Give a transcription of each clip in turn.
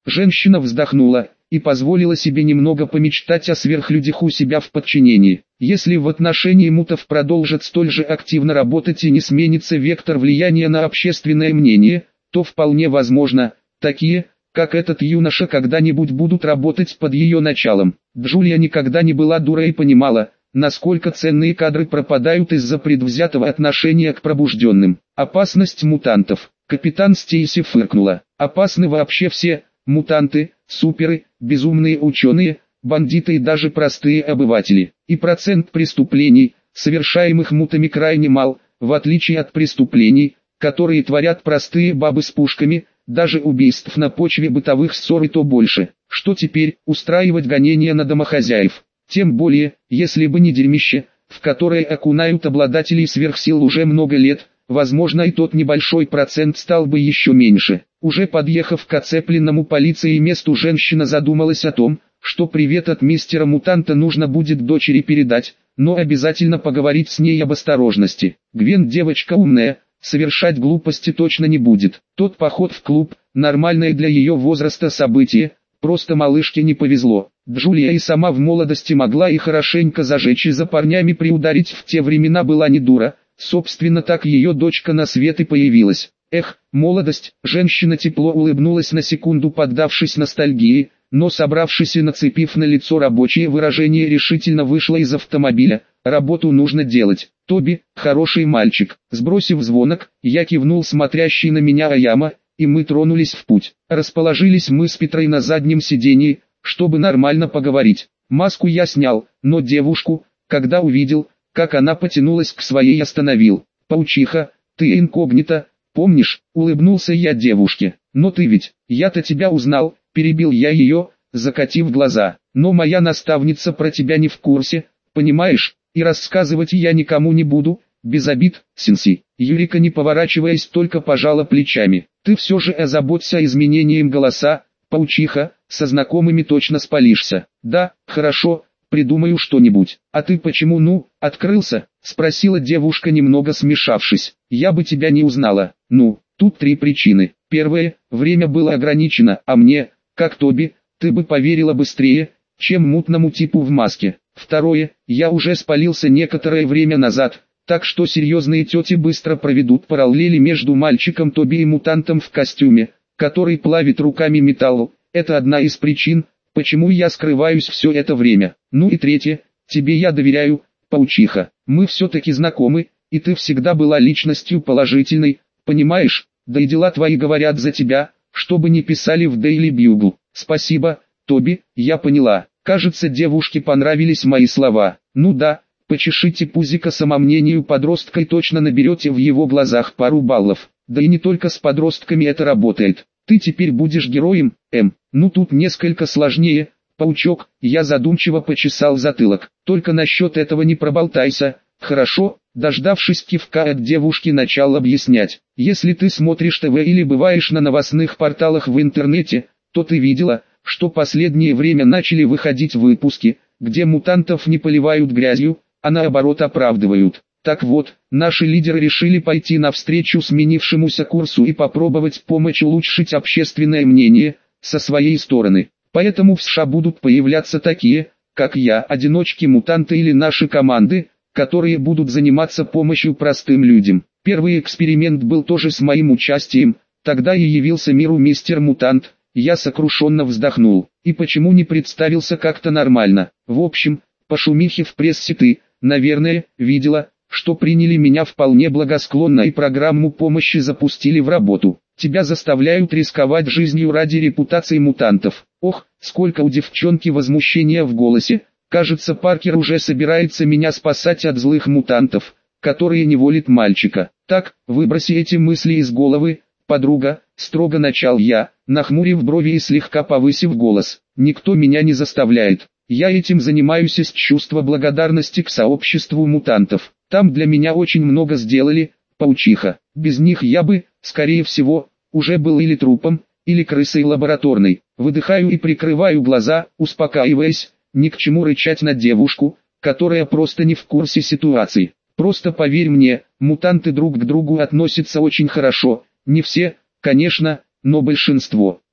Женщина вздохнула и позволила себе немного помечтать о сверхлюдях у себя в подчинении. Если в отношении мутов продолжат столь же активно работать и не сменится вектор влияния на общественное мнение, то вполне возможно, такие, как этот юноша, когда-нибудь будут работать под ее началом. Джулия никогда не была дурой и понимала, насколько ценные кадры пропадают из-за предвзятого отношения к пробужденным. Опасность мутантов. Капитан Стейси фыркнула. Опасны вообще все мутанты, суперы, безумные ученые, бандиты и даже простые обыватели. И процент преступлений, совершаемых мутами, крайне мал, в отличие от преступлений, которые творят простые бабы с пушками. Даже убийств на почве бытовых ссор и то больше. Что теперь, устраивать гонения на домохозяев? Тем более, если бы не дерьмище, в которое окунают обладателей сверхсил уже много лет, возможно, и тот небольшой процент стал бы еще меньше. Уже подъехав к оцепленному полицией месту, женщина задумалась о том, что привет от мистера Мутанта нужно будет дочери передать, но обязательно поговорить с ней об осторожности. Гвен девочка умная, совершать глупости точно не будет. Тот поход в клуб, нормальное для ее возраста событие, просто малышке не повезло. Джулия и сама в молодости могла и хорошенько зажечь, и за парнями приударить в те времена была не дура, собственно так ее дочка на свет и появилась. Эх, молодость, женщина тепло улыбнулась на секунду, поддавшись ностальгии, но собравшись и нацепив на лицо рабочее выражение, решительно вышла из автомобиля. Работу нужно делать. Тоби, хороший мальчик. Сбросив звонок, я кивнул смотрящий на меня Аяма, и мы тронулись в путь. Расположились мы с Петрой на заднем сидении, чтобы нормально поговорить. Маску я снял, но девушку, когда увидел, как она потянулась к своей, остановил. «Паучиха, ты инкогнито, помнишь?» — улыбнулся я девушке. «Но ты ведь, я-то тебя узнал», — перебил я ее, закатив глаза. «Но моя наставница про тебя не в курсе, понимаешь? И рассказывать я никому не буду, без обид, Синси». Юрика, не поворачиваясь, только пожала плечами. «Ты все же озаботься изменением голоса, паучиха, со знакомыми точно спалишься». «Да, хорошо, придумаю что-нибудь». «А ты почему, открылся?» — спросила девушка, немного смешавшись. «Я бы тебя не узнала». Тут 3 причины. Первое, время было ограничено, а мне, как Тоби, ты бы поверила быстрее, чем мутному типу в маске. Второе, я уже спалился некоторое время назад, так что серьезные тети быстро проведут параллели между мальчиком Тоби и мутантом в костюме, который плавит руками металл. Это одна из причин, почему я скрываюсь все это время. И третье, тебе я доверяю, паучиха. Мы все-таки знакомы, и ты всегда была личностью положительной, понимаешь? Да и дела твои говорят за тебя, чтобы не писали в Daily Bugle. Спасибо, Тоби, я поняла. Кажется, девушке понравились мои слова. Ну да, почешите пузико, самомнению подростка и точно наберете в его глазах пару баллов. Да и не только с подростками это работает. Ты теперь будешь героем, тут несколько сложнее, паучок. Я задумчиво почесал затылок. Только насчет этого не проболтайся, хорошо? Дождавшись кивка от девушки, начал объяснять. Если ты смотришь ТВ или бываешь на новостных порталах в интернете, то ты видела, что последнее время начали выходить выпуски, где мутантов не поливают грязью, а наоборот оправдывают. Так вот, наши лидеры решили пойти навстречу сменившемуся курсу и попробовать помочь улучшить общественное мнение со своей стороны. Поэтому в США будут появляться такие, как я, одиночки-мутанты или наши команды, которые будут заниматься помощью простым людям. Первый эксперимент был тоже с моим участием, тогда и явился миру мистер Мутант. Я сокрушенно вздохнул. И почему не представился как-то нормально? В общем, по шумихе в прессе ты, наверное, видела, что приняли меня вполне благосклонно и программу помощи запустили в работу. Тебя заставляют рисковать жизнью ради репутации мутантов. Ох, сколько у девчонки возмущения в голосе. Кажется, Паркер уже собирается меня спасать от злых мутантов, которые неволят мальчика. Так, выброси эти мысли из головы, подруга, строго начал я, нахмурив брови и слегка повысив голос. Никто меня не заставляет. Я этим занимаюсь из чувства благодарности к сообществу мутантов. Там для меня очень много сделали, паучиха. Без них я бы, скорее всего, уже был или трупом, или крысой лабораторной. Выдыхаю и прикрываю глаза, успокаиваясь. Ни к чему рычать на девушку, которая просто не в курсе ситуации. Просто поверь мне, мутанты друг к другу относятся очень хорошо. Не все, конечно, но большинство.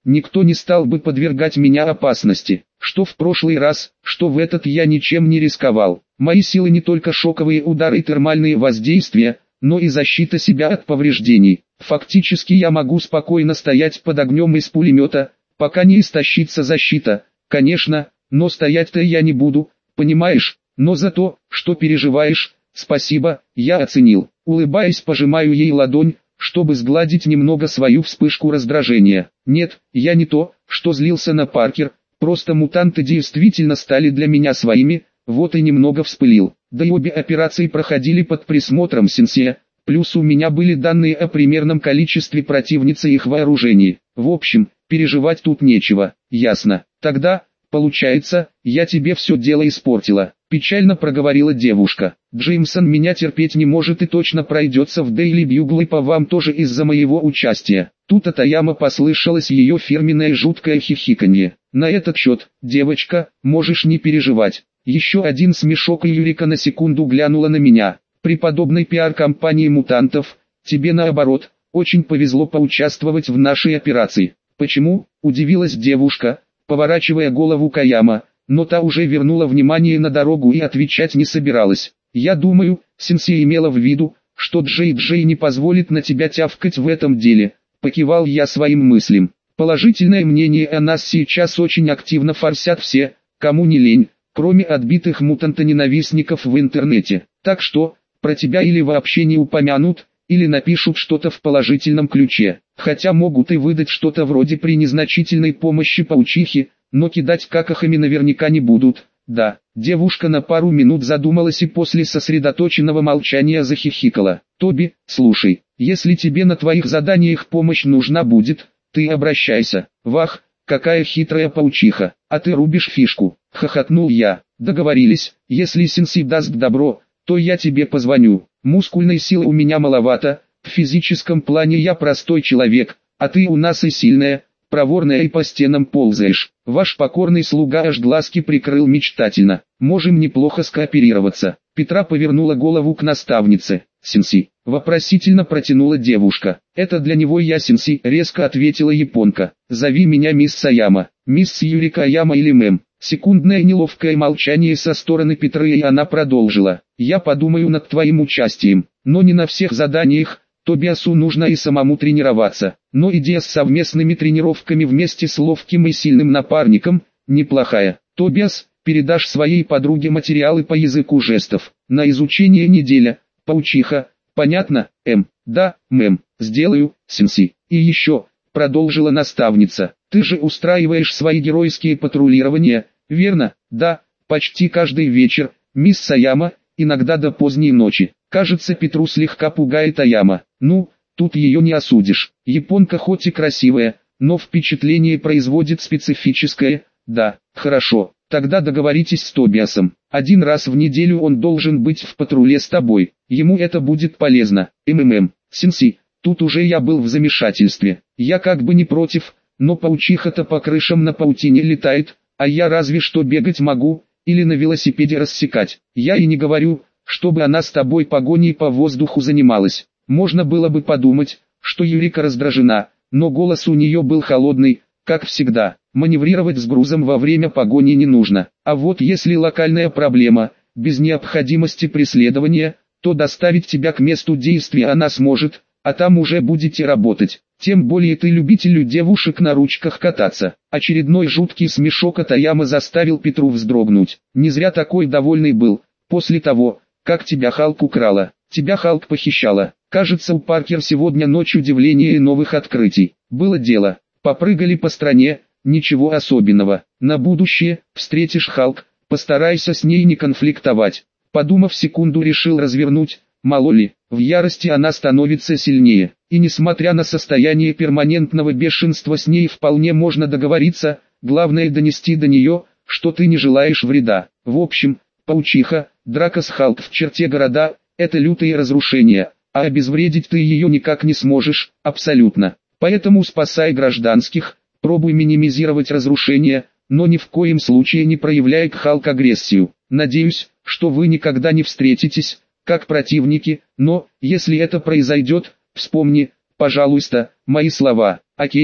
никто не стал бы подвергать меня опасности. Что в прошлый раз, что в этот я ничем не рисковал. Мои силы не только шоковые удары и термальные воздействия, но и защита себя от повреждений. Фактически я могу спокойно стоять под огнем из пулемета, пока не истощится защита. Конечно, но стоять-то я не буду, понимаешь? Но за то, что переживаешь, спасибо, я оценил. Улыбаясь, пожимаю ей ладонь, чтобы сгладить немного свою вспышку раздражения. Нет, я не то, что злился на Паркер, просто мутанты действительно стали для меня своими, вот и немного вспылил. Да и обе операции проходили под присмотром сенсея, плюс у меня были данные о примерном количестве противниц и их вооружении. В общем, переживать тут нечего, ясно. Тогда, получается, я тебе все дело испортила. Печально проговорила девушка. Джеймсон меня терпеть не может и точно пройдется в Дейли Бьюгл и по вам тоже из-за моего участия. Тут от Аяма послышалось ее фирменное жуткое хихиканье. На этот счет, девочка, можешь не переживать. Еще один смешок, и Юрика на секунду глянула на меня. При подобной пиар-компании мутантов, тебе наоборот, очень повезло поучаствовать в нашей операции. Почему? Удивилась девушка, поворачивая голову к Аяма, но та уже вернула внимание на дорогу и отвечать не собиралась. Я думаю, сенсей имела в виду, что Джей не позволит на тебя тявкать в этом деле. Покивал я своим мыслям. Положительное мнение о нас сейчас очень активно форсят все, кому не лень, кроме отбитых мутантоненавистников в интернете. Так что, про тебя или вообще не упомянут, или напишут что-то в положительном ключе. Хотя могут и выдать что-то вроде при незначительной помощи паучихе, но кидать какахами наверняка не будут. Да, девушка на пару минут задумалась и после сосредоточенного молчания захихикала. Тоби, слушай, если тебе на твоих заданиях помощь нужна будет, ты обращайся. Вах, какая хитрая паучиха, а ты рубишь фишку. Хохотнул я. Договорились, если сенсей даст добро, то я тебе позвоню. Мускульной силы у меня маловато, в физическом плане я простой человек, а ты у нас и сильная, проворная и по стенам ползаешь. Ваш покорный слуга аж глазки прикрыл мечтательно. Можем неплохо скооперироваться. Петра повернула голову к наставнице. Сенсей, вопросительно протянула девушка. Это для него я сенсей, резко ответила японка. Зови меня мисс Аяма. Мисс Юрика Аяма или мэм. Секундное неловкое молчание со стороны Петры, и она продолжила. Я подумаю над твоим участием, но не на всех заданиях. Тобиасу нужно и самому тренироваться, но идея с совместными тренировками вместе с ловким и сильным напарником, неплохая. Тобиас, передашь своей подруге материалы по языку жестов, на изучение неделя. Паучиха, понятно, да, мэм, сделаю, сенсей. И еще, продолжила наставница, ты же устраиваешь свои геройские патрулирования, верно? Да, почти каждый вечер, мисс Аяма, иногда до поздней ночи. Кажется, Петру слегка пугает Аяма. Ну, тут ее не осудишь. Японка хоть и красивая, но впечатление производит специфическое. Да, хорошо, тогда договоритесь с Тобиасом. Один раз в неделю он должен быть в патруле с тобой. Ему это будет полезно. Сенсей, тут уже я был в замешательстве. Я как бы не против, но паучиха-то по крышам на паутине летает, а я разве что бегать могу, или на велосипеде рассекать. Я и не говорю, чтобы она с тобой погоней по воздуху занималась. Можно было бы подумать, что Юрика раздражена, но голос у нее был холодный, как всегда. Маневрировать с грузом во время погони не нужно. А вот если локальная проблема, без необходимости преследования, то доставить тебя к месту действия она сможет, а там уже будете работать. Тем более ты любитель девушек на ручках кататься. Очередной жуткий смешок от Аяма заставил Петру вздрогнуть. Не зря такой довольный был, после того, как тебя Халк украла, тебя Халк похищала. Кажется, у Паркер сегодня ночь удивления и новых открытий. Было дело, попрыгали по стране, ничего особенного. На будущее, встретишь Халк, постарайся с ней не конфликтовать. Подумав секунду, решил развернуть, мало ли, в ярости она становится сильнее. И несмотря на состояние перманентного бешенства, с ней вполне можно договориться, главное донести до нее, что ты не желаешь вреда. В общем, паучиха, драка с Халк в черте города – это лютые разрушения, а обезвредить ты ее никак не сможешь, абсолютно. Поэтому спасай гражданских, пробуй минимизировать разрушения, но ни в коем случае не проявляй к Халк агрессию. Надеюсь, что вы никогда не встретитесь, как противники, но, если это произойдет, вспомни, пожалуйста, мои слова. Окей,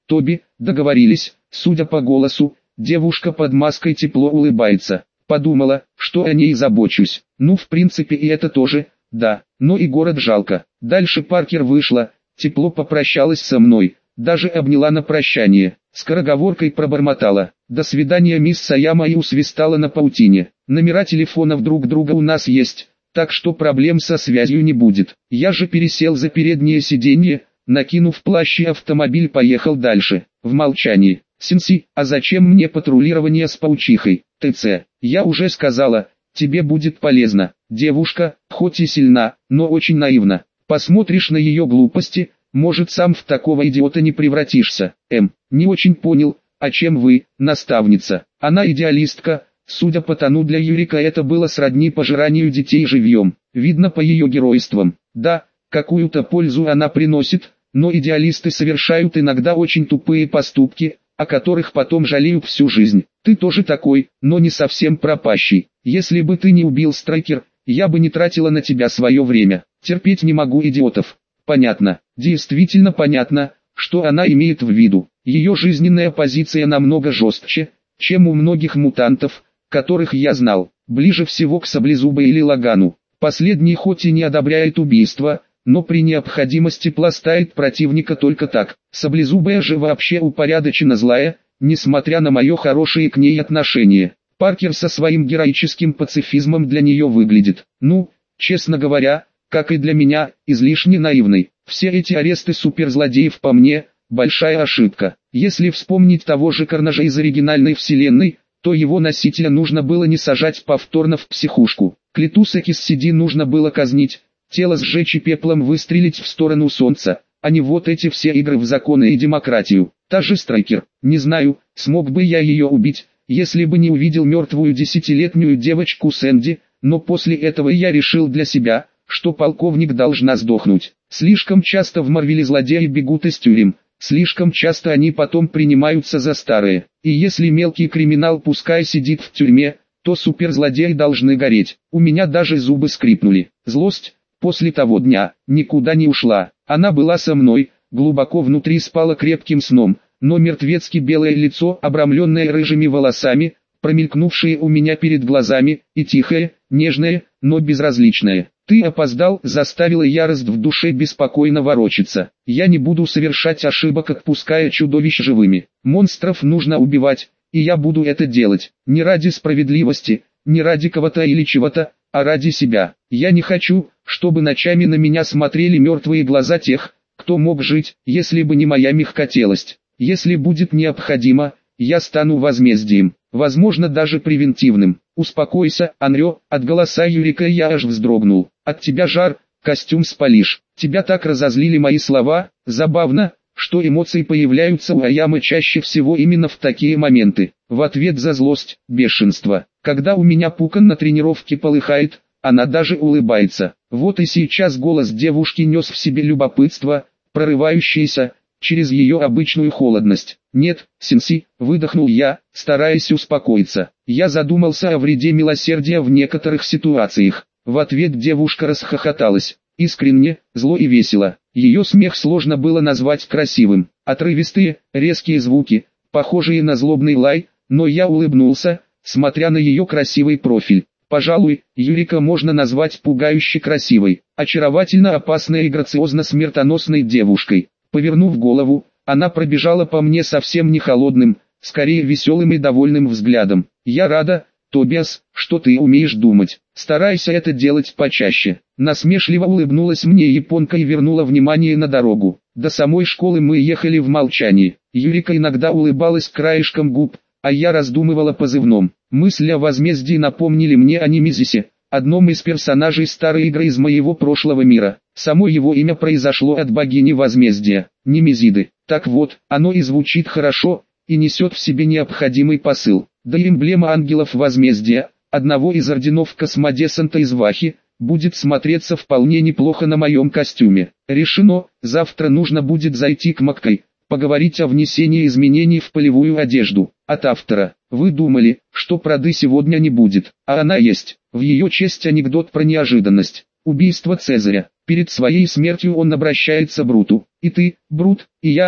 Тоби, договорились. Судя по голосу, девушка под маской тепло улыбается. Подумала, что о ней забочусь. Ну, в принципе, и это тоже, да, но и город жалко. Дальше Паркер вышла, тепло попрощалась со мной, даже обняла на прощание. Скороговоркой пробормотала: «До свидания, мисс Саяма», и усвистала на паутине. Номера телефонов друг друга у нас есть, так что проблем со связью не будет. Я же пересел за переднее сиденье, накинув плащ, и автомобиль поехал дальше, в молчании. «Синси, а зачем мне патрулирование с паучихой? ТЦ, я уже сказала, тебе будет полезно. Девушка, хоть и сильна, но очень наивна. Посмотришь на ее глупости, может, сам в такого идиота не превратишься». Не очень понял, а чем вы, наставница? Она идеалистка. Судя по тону, для Юрика это было сродни пожиранию детей живьем. Видно по ее геройствам. Да, какую-то пользу она приносит, но идеалисты совершают иногда очень тупые поступки, о которых потом жалеют всю жизнь. Ты тоже такой, но не совсем пропащий. Если бы ты не убил Страйкер, я бы не тратила на тебя свое время. Терпеть не могу идиотов. Понятно, действительно понятно, что она имеет в виду. Ее жизненная позиция намного жестче, чем у многих мутантов, которых я знал. Ближе всего к Саблезубу или Лагану. Последний хоть и не одобряет убийство, но при необходимости пластает противника только так. Саблезубая же вообще упорядоченно злая, несмотря на мое хорошее к ней отношение. Паркер со своим героическим пацифизмом для нее выглядит, ну, честно говоря, как и для меня, излишне наивной. Все эти аресты суперзлодеев по мне – большая ошибка. Если вспомнить того же Карнажа из оригинальной вселенной, то его носителя нужно было не сажать повторно в психушку. Клитуса Киссиди нужно было казнить, тело сжечь и пеплом выстрелить в сторону солнца, а не вот эти все игры в законы и демократию. Та же Страйкер, не знаю, смог бы я ее убить, если бы не увидел мертвую 10-летнюю девочку Сэнди, но после этого я решил для себя, что полковник должна сдохнуть. Слишком часто в Марвеле злодеи бегут из тюрем, слишком часто они потом принимаются за старые. И если мелкий криминал пускай сидит в тюрьме, то суперзлодеи должны гореть. У меня даже зубы скрипнули. Злость, после того дня, никуда не ушла. Она была со мной, глубоко внутри спала крепким сном, но мертвецки белое лицо, обрамленное рыжими волосами, промелькнувшие у меня перед глазами, и тихое, нежное, но безразличное. «Ты опоздал», заставила ярость в душе беспокойно ворочаться. «Я не буду совершать ошибок, отпуская чудовищ живыми. Монстров нужно убивать, и я буду это делать. Не ради справедливости, не ради кого-то или чего-то, а ради себя. Я не хочу, чтобы ночами на меня смотрели мертвые глаза тех, кто мог жить, если бы не моя мягкотелость. Если будет необходимо, я стану возмездием, возможно даже превентивным». «Успокойся, Анрё», от голоса Юрика я аж вздрогнул. «От тебя жар, костюм спалишь». Тебя так разозлили мои слова. Забавно, что эмоции появляются у Аямы чаще всего именно в такие моменты. В ответ за злость, бешенство. Когда у меня пукан на тренировке полыхает, она даже улыбается. Вот и сейчас голос девушки нес в себе любопытство, прорывающееся через ее обычную холодность. «Нет, Синси», выдохнул я, стараясь успокоиться. Я задумался о вреде милосердия в некоторых ситуациях. В ответ девушка расхохоталась. Искренне, зло и весело. Ее смех сложно было назвать красивым. Отрывистые, резкие звуки, похожие на злобный лай, но я улыбнулся, смотря на ее красивый профиль. Пожалуй, Юрика можно назвать пугающе красивой, очаровательно опасной и грациозно смертоносной девушкой. Повернув голову, она пробежала по мне совсем не холодным, скорее веселым и довольным взглядом. «Я рада, Тобиас, что ты умеешь думать. Старайся это делать почаще». Насмешливо улыбнулась мне японка и вернула внимание на дорогу. До самой школы мы ехали в молчании. Юрика иногда улыбалась краешком губ, а я раздумывал о позывном. Мысли о возмездии напомнили мне о Немезисе, одном из персонажей старой игры из моего прошлого мира. Само его имя произошло от богини возмездия, Немезиды. Так вот, оно и звучит хорошо, и несет в себе необходимый посыл. Да и эмблема ангелов возмездия, одного из орденов Космодесанта из Вахи, будет смотреться вполне неплохо на моем костюме. Решено, завтра нужно будет зайти к Маккай, поговорить о внесении изменений в полевую одежду. От автора. Вы думали, что Прады сегодня не будет, а она есть. В ее честь анекдот про неожиданность. Убийство Цезаря. Перед своей смертью он обращается к Бруту. «И ты, Брут, и я,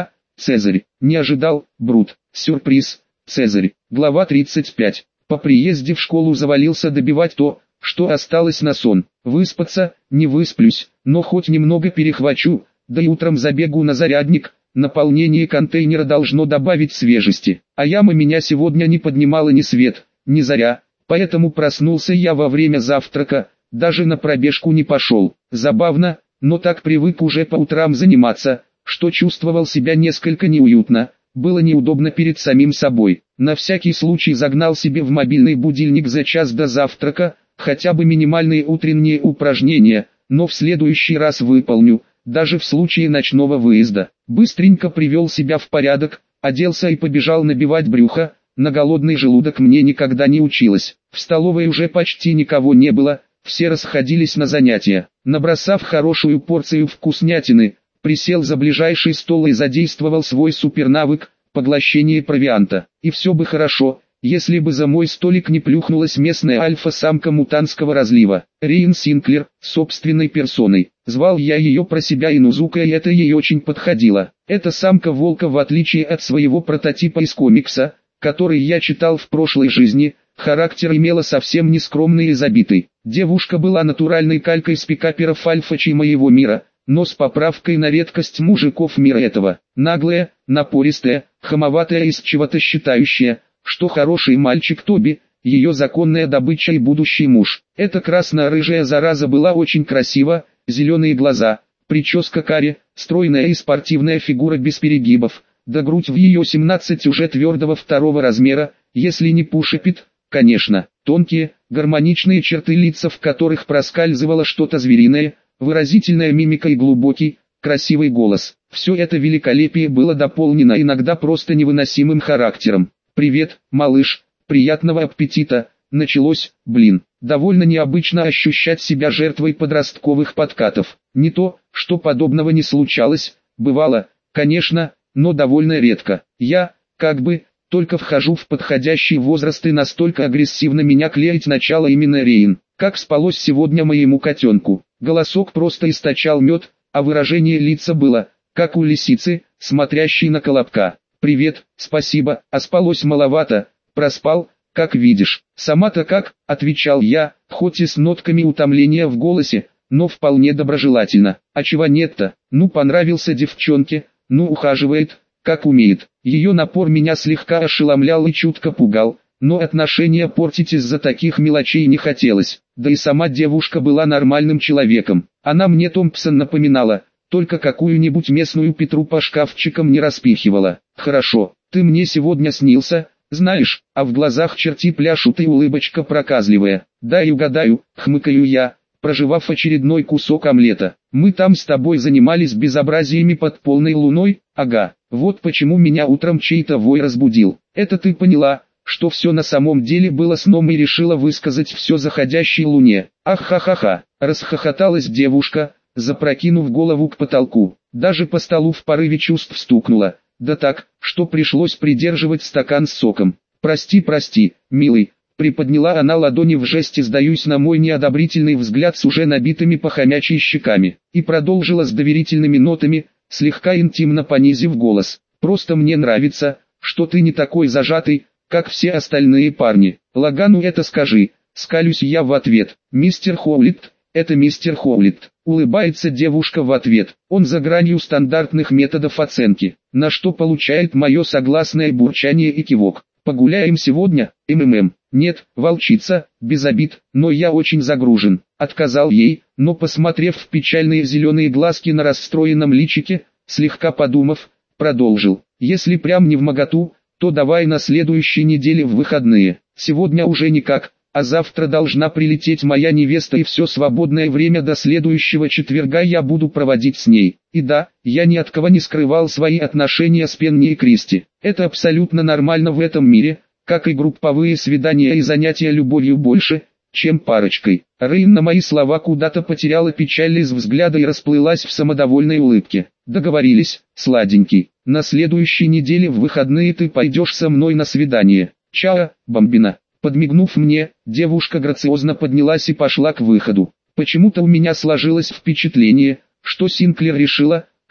Цезарь. Не ожидал, Брут. Сюрприз, Цезарь. Глава 35. По приезде в школу завалился добивать то, что осталось на сон. Выспаться, не высплюсь, но хоть немного перехвачу, да и утром забегу на зарядник. Наполнение контейнера должно добавить свежести. А яма меня сегодня не поднимала ни свет, ни заря, поэтому проснулся я во время завтрака, даже на пробежку не пошел. Забавно, но так привык уже по утрам заниматься, что чувствовал себя несколько неуютно, было неудобно перед самим собой. На всякий случай загнал себе в мобильный будильник за час до завтрака, хотя бы минимальные утренние упражнения, но в следующий раз выполню, даже в случае ночного выезда. Быстренько привел себя в порядок, оделся и побежал набивать брюхо, на голодный желудок мне никогда не училось. В столовой уже почти никого не было, все расходились на занятия. Набросав хорошую порцию вкуснятины, присел за ближайший стол и задействовал свой супернавык – поглощение провианта. И все бы хорошо, если бы за мой столик не плюхнулась местная альфа-самка мутанского разлива, Рейн Синклер, собственной персоной. Звал я ее про себя Инузука, и это ей очень подходило. Эта самка волка, в отличие от своего прототипа из комикса, который я читал в прошлой жизни, характер имела совсем не скромный и забитый. Девушка была натуральной калькой с пикаперов альфачей моего мира, но с поправкой на редкость мужиков мира этого. Наглая, напористая, хамоватая и с чего-то считающая, что хороший мальчик Тоби, ее законная добыча и будущий муж. Эта красно-рыжая зараза была очень красива, зеленые глаза, прическа каре, стройная и спортивная фигура без перегибов, да грудь в ее 17 уже твердого второго размера, если не пушепит, конечно. Тонкие, гармоничные черты лица, в которых проскальзывало что-то звериное, выразительная мимика и глубокий, красивый голос. Все это великолепие было дополнено иногда просто невыносимым характером. «Привет, малыш, приятного аппетита», началось, довольно необычно ощущать себя жертвой подростковых подкатов. Не то, что подобного не случалось, бывало, конечно, но довольно редко. Я, только вхожу в подходящий возраст, и настолько агрессивно меня клеить начало именно Рейн. Как спалось сегодня моему котенку. Голосок просто источал мед, а выражение лица было, как у лисицы, смотрящей на колобка. «Привет, спасибо, а спалось маловато, проспал, как видишь». «Сама-то как?» – отвечал я, хоть и с нотками утомления в голосе, но вполне доброжелательно. «А чего нет-то? Ну, понравился девчонке, ну ухаживает, как умеет». Ее напор меня слегка ошеломлял и чутко пугал, но отношения портить из-за таких мелочей не хотелось. Да и сама девушка была нормальным человеком. Она мне Томпсон напоминала, только какую-нибудь местную Петру по шкафчикам не распихивала. «Хорошо, ты мне сегодня снился, знаешь, а в глазах черти пляшут и улыбочка проказливая». «Дай угадаю», — хмыкаю я, прожевав очередной кусок омлета. «Мы там с тобой занимались безобразиями под полной луной?» «Ага, вот почему меня утром чей-то вой разбудил. Это ты поняла, что все на самом деле было сном, и решила высказать все заходящей луне?» «Ах-ха-ха-ха», — расхохоталась девушка, запрокинув голову к потолку. Даже по столу в порыве чувств стукнула, да так, что пришлось придерживать стакан с соком. «Прости, милый», — приподняла она ладони в жесте «сдаюсь» на мой неодобрительный взгляд с уже набитыми похомячьи щеками, и продолжила с доверительными нотами, слегка интимно понизив голос. «Просто мне нравится, что ты не такой зажатый, как все остальные парни. Лагану это скажи». Скалюсь я в ответ. «Мистер Хоулитт, это мистер Хоулитт», — улыбается девушка в ответ. Он за гранью стандартных методов оценки, на что получает мое согласное бурчание и кивок. «Погуляем сегодня, МММ?» «Нет, волчица, без обид, но я очень загружен», — отказал ей, но, посмотрев в печальные зеленые глазки на расстроенном личике, слегка подумав, продолжил. «Если прям не вмоготу, то давай на следующей неделе в выходные. Сегодня уже никак, а завтра должна прилететь моя невеста, и все свободное время до следующего четверга я буду проводить с ней». И да, я ни от кого не скрывал свои отношения с Пенни и Кристи. Это абсолютно нормально в этом мире, как и групповые свидания и занятия любовью больше, чем парочкой. Рейн на мои слова куда-то потеряла печаль из взгляда и расплылась в самодовольной улыбке. «Договорились, сладенький. На следующей неделе в выходные ты пойдешь со мной на свидание. Чао, бомбина». Подмигнув мне, девушка грациозно поднялась и пошла к выходу. Почему-то у меня сложилось впечатление, что Синклер решила,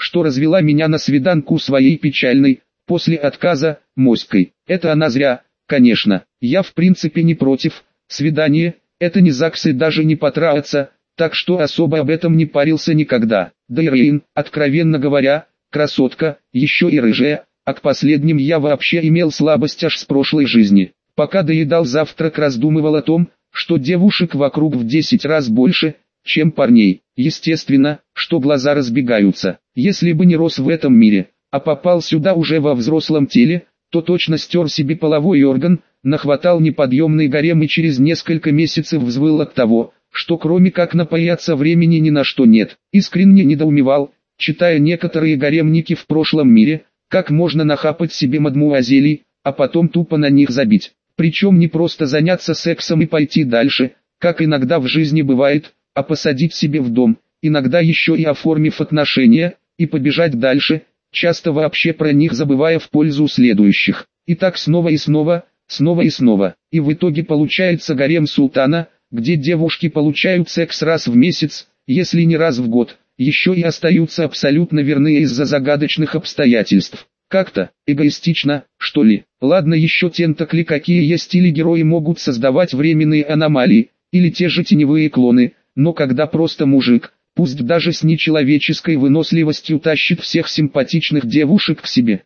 что развела меня на свиданку своей печальной, после отказа, моськой. Это она зря, конечно, я в принципе не против, свидание, это не ЗАГС и даже не потрахаться, так что особо об этом не парился никогда. Да и Рейн, откровенно говоря, красотка, еще и рыжая, а к последним я вообще имел слабость аж с прошлой жизни. Пока доедал завтрак, раздумывал о том, что девушек вокруг в 10 раз больше, чем парней. Естественно, что глаза разбегаются. Если бы не рос в этом мире, а попал сюда уже во взрослом теле, то точно стер себе половой орган, нахватал неподъемный гарем и через несколько месяцев взвыл от того, что кроме как напаяться времени ни на что нет. Искренне недоумевал, читая некоторые гаремники в прошлом мире, как можно нахапать себе мадмуазелей, а потом тупо на них забить. Причем не просто заняться сексом и пойти дальше, как иногда в жизни бывает, а посадить себе в дом, иногда еще и оформив отношения, и побежать дальше, часто вообще про них забывая в пользу следующих. И так снова и снова, снова и снова. И в итоге получается гарем султана, где девушки получают секс раз в месяц, если не раз в год, еще и остаются абсолютно верны из-за загадочных обстоятельств. Как-то эгоистично, что ли. Ладно, еще тентакли какие есть, или герои могут создавать временные аномалии, или те же теневые клоны, но когда просто мужик, пусть даже с нечеловеческой выносливостью, тащит всех симпатичных девушек к себе.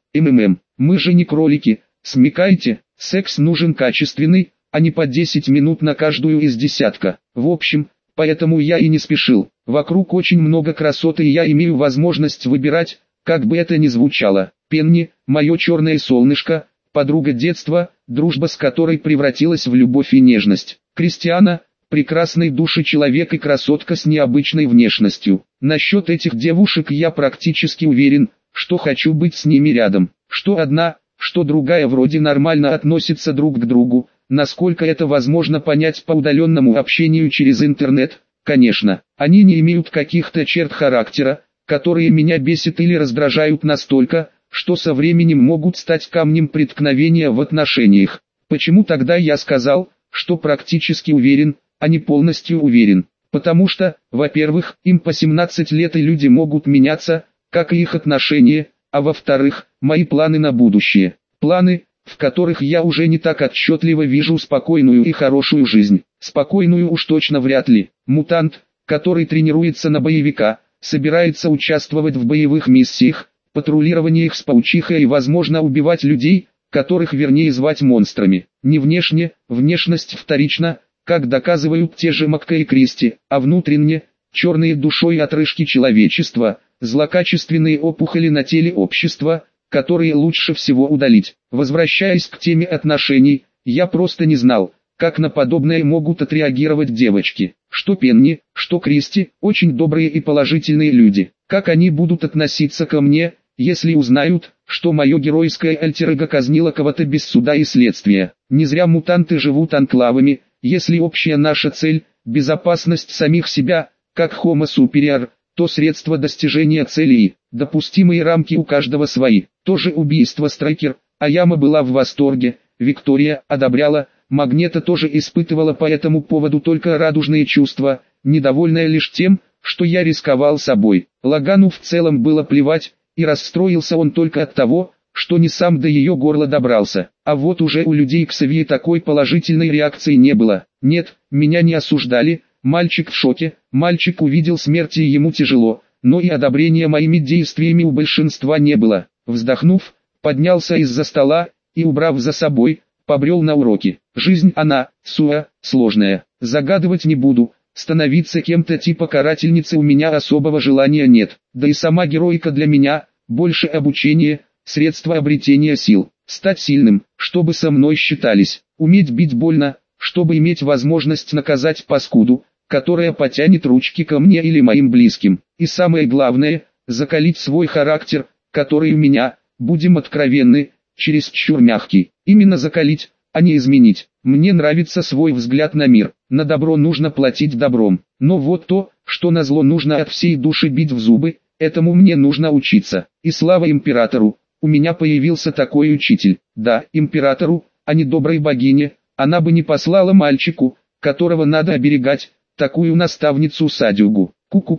Мы же не кролики, смекайте, секс нужен качественный, а не по 10 минут на каждую из десятка. В общем, поэтому я и не спешил. Вокруг очень много красоты и я имею возможность выбирать, как бы это ни звучало. Пенни, мое черное солнышко, подруга детства, дружба с которой превратилась в любовь и нежность. Кристиана, прекрасный души человек и красотка с необычной внешностью. Насчет этих девушек я практически уверен, что хочу быть с ними рядом. Что одна, что другая вроде нормально относятся друг к другу, насколько это возможно понять по удаленному общению через интернет. Конечно, они не имеют каких-то черт характера, которые меня бесят или раздражают настолько, что со временем могут стать камнем преткновения в отношениях. Почему тогда я сказал, что практически уверен, а не полностью уверен? Потому что, во-первых, им по 17 лет и люди могут меняться, как и их отношения, а во-вторых, мои планы на будущее. Планы, в которых я уже не так отчетливо вижу спокойную и хорошую жизнь. Спокойную уж точно вряд ли. Мутант, который тренируется на боевика, собирается участвовать в боевых миссиях, патрулированиях с паучихой и возможно убивать людей, которых вернее звать монстрами. Не внешне, внешность вторична, как доказывают те же Макка и Кристи, а внутренне, черные душой отрыжки человечества, злокачественные опухоли на теле общества, которые лучше всего удалить. Возвращаясь к теме отношений, я просто не знал, как на подобное могут отреагировать девочки. Что Пенни, что Кристи, очень добрые и положительные люди. Как они будут относиться ко мне, если узнают, что мое геройское альтер-эго казнило кого-то без суда и следствия? Не зря мутанты живут анклавами, если общая наша цель – безопасность самих себя, как Homo superior, то средства достижения цели и допустимые рамки у каждого свои. Тоже убийство Страйкер, а Яма была в восторге, Виктория одобряла, Магнета тоже испытывала по этому поводу только радужные чувства, недовольная лишь тем, что я рисковал собой. Лагану в целом было плевать, и расстроился он только от того, что не сам до ее горла добрался. А вот уже у людей Ксавье такой положительной реакции не было. Нет, меня не осуждали, мальчик в шоке, мальчик увидел смерть и ему тяжело, но и одобрения моими действиями у большинства не было. Вздохнув, поднялся из-за стола, и убрав за собой, побрел на уроки. Жизнь она, сложная, загадывать не буду. Становиться кем-то типа карательницы у меня особого желания нет, да и сама героика для меня, больше обучение, средство обретения сил, стать сильным, чтобы со мной считались, уметь бить больно, чтобы иметь возможность наказать паскуду, которая потянет ручки ко мне или моим близким, и самое главное, закалить свой характер, который у меня, будем откровенны, чересчур мягкий, именно закалить, а не изменить. Мне нравится свой взгляд на мир, на добро нужно платить добром, но вот то, что назло нужно от всей души бить в зубы, этому мне нужно учиться. И слава императору, у меня появился такой учитель, да, императору, а не доброй богине, она бы не послала мальчику, которого надо оберегать, такую наставницу-садюгу. Ку-ку-ку.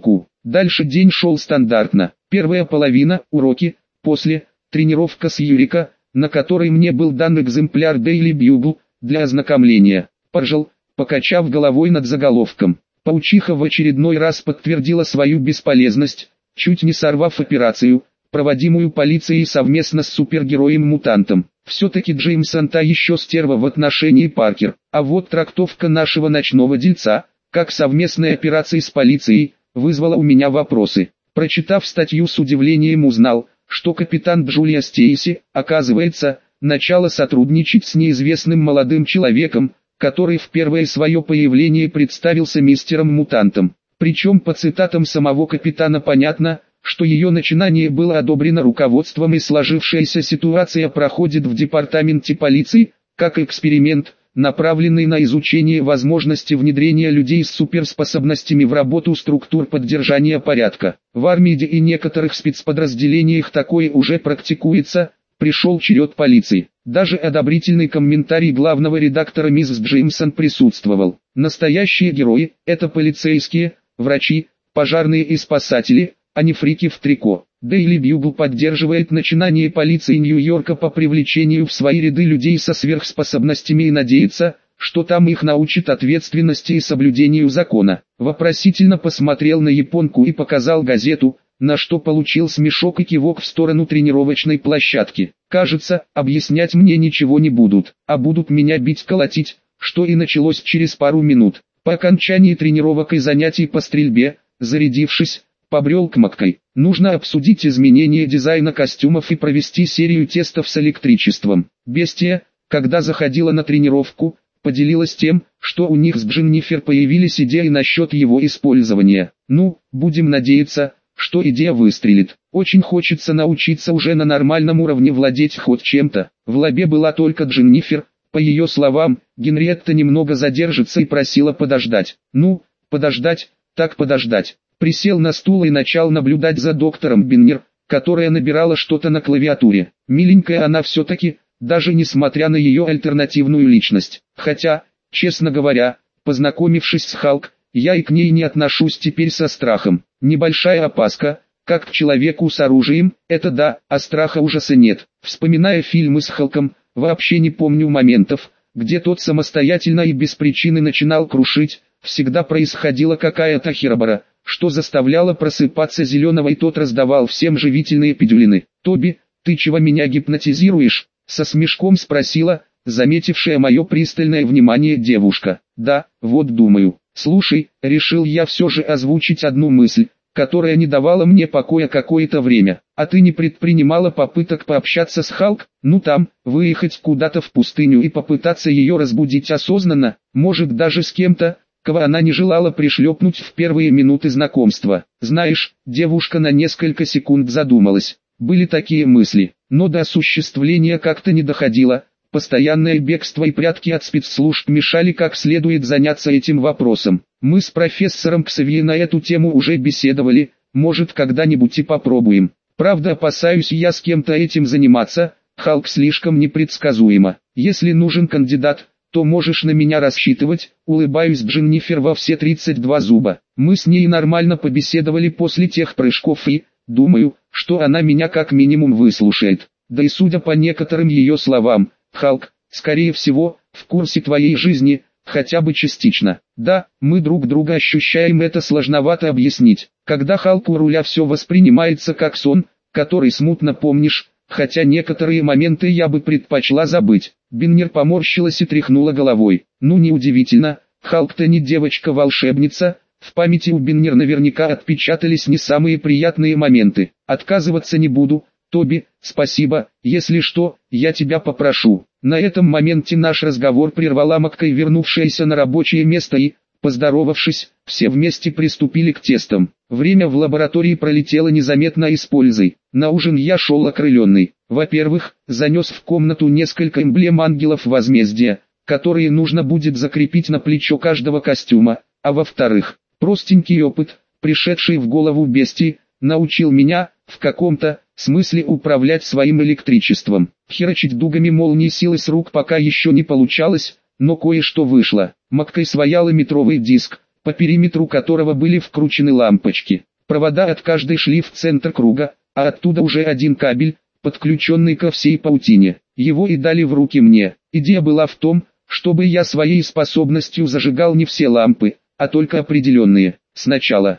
Дальше день шел стандартно. Первая половина – уроки, после – тренировка с Юрика, на которой мне был дан экземпляр Daily Bugle для ознакомления. Поржал, покачав головой над заголовком. Паучиха в очередной раз подтвердила свою бесполезность, чуть не сорвав операцию, проводимую полицией совместно с супергероем-мутантом. Все-таки Джеймсон та еще стерва в отношении Паркер. А вот трактовка нашего ночного дельца, как совместной операции с полицией, вызвала у меня вопросы. Прочитав статью, с удивлением узнал, что капитан Джулия Стейси, оказывается, начала сотрудничать с неизвестным молодым человеком, который в первое свое появление представился мистером-мутантом. Причем по цитатам самого капитана понятно, что ее начинание было одобрено руководством и сложившаяся ситуация проходит в департаменте полиции, как эксперимент, направленный на изучение возможности внедрения людей с суперспособностями в работу структур поддержания порядка. В армии и некоторых спецподразделениях такое уже практикуется. Пришел черед полиции. Даже одобрительный комментарий главного редактора миссис Джеймсон присутствовал. Настоящие герои – это полицейские, врачи, пожарные и спасатели, а не фрики в трико. Daily Bugle поддерживает начинание полиции Нью-Йорка по привлечению в свои ряды людей со сверхспособностями и надеется, что там их научат ответственности и соблюдению закона. Вопросительно посмотрел на японку и показал газету, на что получил смешок и кивок в сторону тренировочной площадки. Кажется, объяснять мне ничего не будут, а будут меня бить-колотить, что и началось через пару минут. По окончании тренировок и занятий по стрельбе, зарядившись, побрел к Маккой. Нужно обсудить изменение дизайна костюмов и провести серию тестов с электричеством. Бестия, когда заходила на тренировку, поделилась тем, что у них с Дженнифер появились идеи насчет его использования. Ну, будем надеяться, что идея выстрелит. Очень хочется научиться уже на нормальном уровне владеть хоть чем-то. В лабе была только Дженнифер. По ее словам, Генриетта немного задержится и просила подождать. Ну, подождать, так подождать. Присел на стул и начал наблюдать за доктором Биннер, которая набирала что-то на клавиатуре. Миленькая она все-таки, даже несмотря на ее альтернативную личность. Хотя, честно говоря, познакомившись с Халк, я и к ней не отношусь теперь со страхом. Небольшая опаска, как к человеку с оружием, это да, а страха ужаса нет. Вспоминая фильмы с Халком, вообще не помню моментов, где тот самостоятельно и без причины начинал крушить, всегда происходила какая-то херобора, что заставляло просыпаться Зеленого, и тот раздавал всем живительные пилюлины. «Тоби, ты чего меня гипнотизируешь?» — со смешком спросила, заметившая мое пристальное внимание девушка. «Да, вот думаю. Слушай, решил я все же озвучить одну мысль, которая не давала мне покоя какое-то время. А ты не предпринимала попыток пообщаться с Халк? Ну там, выехать куда-то в пустыню и попытаться ее разбудить осознанно, может даже с кем-то, кого она не желала пришлепнуть в первые минуты знакомства. Знаешь, девушка на несколько секунд задумалась. Были такие мысли, но до осуществления как-то не доходило. Постоянное бегство и прятки от спецслужб мешали как следует заняться этим вопросом. Мы с профессором Ксавье на эту тему уже беседовали, может когда-нибудь и попробуем. Правда, опасаюсь я с кем-то этим заниматься, Халк слишком непредсказуема. Если нужен кандидат, то можешь на меня рассчитывать, улыбаюсь Дженнифер во все 32 зуба. Мы с ней нормально побеседовали после тех прыжков и, думаю, что она меня как минимум выслушает. Да и судя по некоторым ее словам, Халк, скорее всего, в курсе твоей жизни, хотя бы частично. Да, мы друг друга ощущаем, это сложновато объяснить. Когда Халк у руля, все воспринимается как сон, который смутно помнишь, хотя некоторые моменты я бы предпочла забыть. Биннер поморщилась и тряхнула головой. Ну неудивительно, Халк-то не девочка-волшебница, в памяти у Биннер наверняка отпечатались не самые приятные моменты. Отказываться не буду. Тоби, спасибо, если что, я тебя попрошу. На этом моменте наш разговор прервала Маккой, вернувшаяся на рабочее место, и, поздоровавшись, все вместе приступили к тестам. Время в лаборатории пролетело незаметно и с пользой. На ужин я шел окрыленный. Во-первых, занес в комнату несколько эмблем ангелов возмездия, которые нужно будет закрепить на плечо каждого костюма, а во-вторых, простенький опыт, пришедший в голову бестии, научил меня, в каком-то смысле, управлять своим электричеством. Херачить дугами молнии силы с рук пока еще не получалось, но кое-что вышло. Маккой свояла метровый диск, по периметру которого были вкручены лампочки. Провода от каждой шли в центр круга, а оттуда уже один кабель, подключенный ко всей паутине. Его и дали в руки мне. Идея была в том, чтобы я своей способностью зажигал не все лампы, а только определенные. Сначала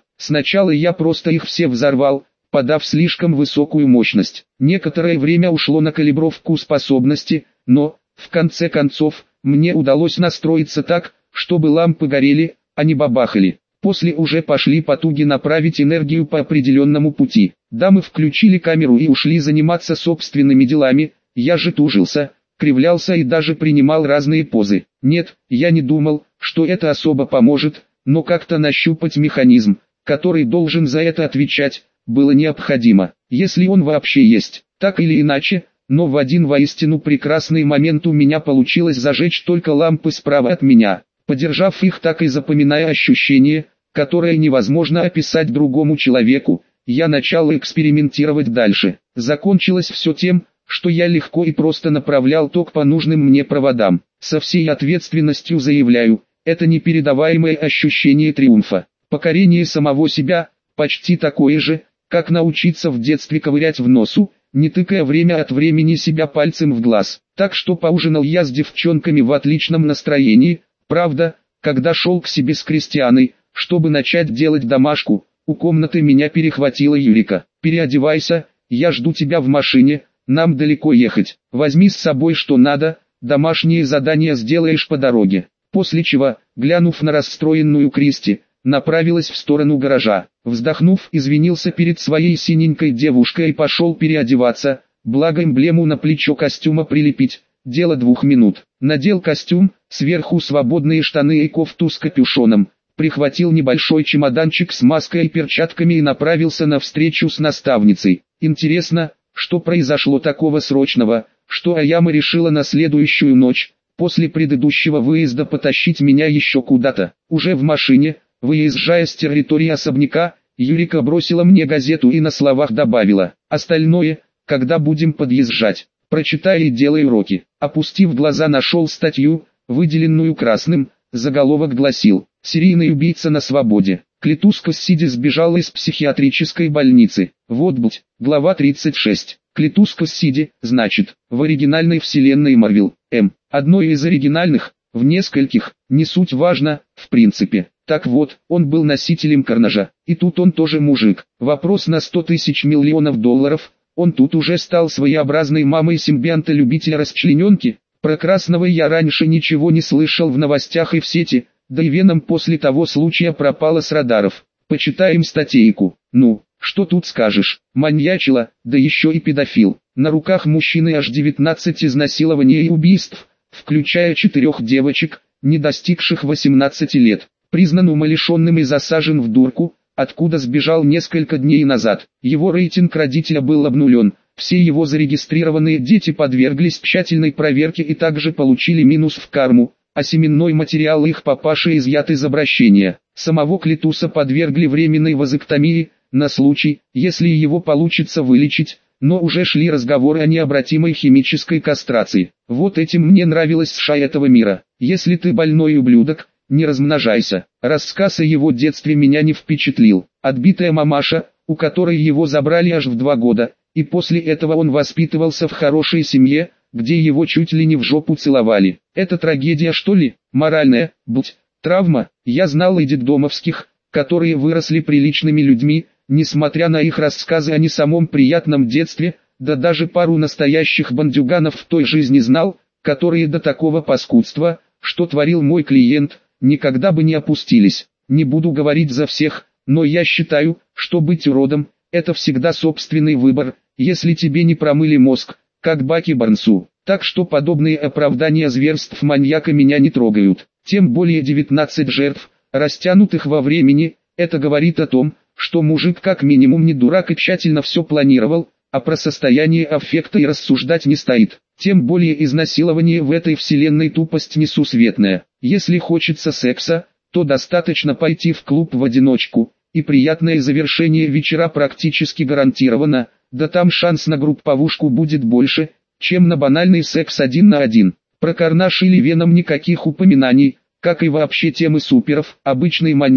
я просто их все взорвал, подав слишком высокую мощность. Некоторое время ушло на калибровку способности, но, в конце концов, мне удалось настроиться так, чтобы лампы горели, а не бабахали. После уже пошли потуги направить энергию по определенному пути. Дамы включили камеру и ушли заниматься собственными делами, я же тужился, кривлялся и даже принимал разные позы. Нет, я не думал, что это особо поможет, но как-то нащупать механизм, который должен за это отвечать, было необходимо, если он вообще есть. Так или иначе, но в один воистину прекрасный момент у меня получилось зажечь только лампы справа от меня. Подержав их так и запоминая ощущение, которое невозможно описать другому человеку, я начал экспериментировать дальше. Закончилось все тем, что я легко и просто направлял ток по нужным мне проводам. Со всей ответственностью заявляю, это непередаваемое ощущение триумфа. Покорение самого себя, почти такое же, как научиться в детстве ковырять в носу, не тыкая время от времени себя пальцем в глаз. Так что поужинал я с девчонками в отличном настроении. Правда, когда шел к себе с Кристианой, чтобы начать делать домашку, у комнаты меня перехватила Юрика. «Переодевайся, я жду тебя в машине, нам далеко ехать. Возьми с собой что надо, домашние задания сделаешь по дороге». После чего, глянув на расстроенную Кристи, направилась в сторону гаража. Вздохнув, извинился перед своей синенькой девушкой и пошел переодеваться, благо эмблему на плечо костюма прилепить. Дело 2 минут. Надел костюм, сверху свободные штаны и кофту с капюшоном, прихватил небольшой чемоданчик с маской и перчатками и направился на встречу с наставницей. Интересно, что произошло такого срочного, что Аяма решила на следующую ночь, после предыдущего выезда потащить меня еще куда-то. Уже в машине, выезжая с территории особняка, Юрика бросила мне газету и на словах добавила: «Остальное, когда будем подъезжать, прочитай и делай уроки». Опустив глаза, нашел статью, выделенную красным. Заголовок гласил: «Серийный убийца на свободе. Клетус Кассиди сбежал из психиатрической больницы». Вот блядь, глава 36. Клетус Кассиди, значит, в оригинальной вселенной Марвел, одной из оригинальных, в нескольких, не суть важно, в принципе. Так вот, он был носителем Карнажа, и тут он тоже мужик. Вопрос на 100 тысяч миллионов долларов, он тут уже стал своеобразной мамой симбионта-любителя расчлененки. Про Красного я раньше ничего не слышал в новостях и в сети, да и Веном после того случая пропала с радаров. Почитаем статейку. Ну, что тут скажешь, маньячила, да еще и педофил. На руках мужчины аж 19 изнасилований и убийств, включая 4 девочек, не достигших 18 лет. Признан умалишенным и засажен в дурку, откуда сбежал несколько дней назад. Его рейтинг родителя был обнулен. Все его зарегистрированные дети подверглись тщательной проверке и также получили минус в карму, а семенной материал их папаши изъят из обращения. Самого Клетуса подвергли временной вазэктомии, на случай, если его получится вылечить, но уже шли разговоры о необратимой химической кастрации. Вот этим мне нравилось США этого мира. Если ты больной ублюдок, не размножайся. Рассказ о его детстве меня не впечатлил. Отбитая мамаша, у которой его забрали аж в 2 года, и после этого он воспитывался в хорошей семье, где его чуть ли не в жопу целовали. Это трагедия, что ли? Моральная, травма. Я знал и детдомовских, которые выросли приличными людьми, несмотря на их рассказы о не самом приятном детстве, да даже пару настоящих бандюганов в той жизни знал, которые до такого паскудства, что творил мой клиент, никогда бы не опустились. Не буду говорить за всех, но я считаю, что быть уродом – это всегда собственный выбор, если тебе не промыли мозг, как Баки Барнсу. Так что подобные оправдания зверств маньяка меня не трогают. Тем более 19 жертв, растянутых во времени, это говорит о том, что мужик как минимум не дурак и тщательно все планировал, а про состояние аффекта и рассуждать не стоит. Тем более изнасилование в этой вселенной тупость несусветная. Если хочется секса, то достаточно пойти в клуб в одиночку, и приятное завершение вечера практически гарантировано, да там шанс на групповушку будет больше, чем на банальный секс 1 на 1. Про Карнаж или Веном никаких упоминаний, как и вообще темы суперов. Обычный маньяк,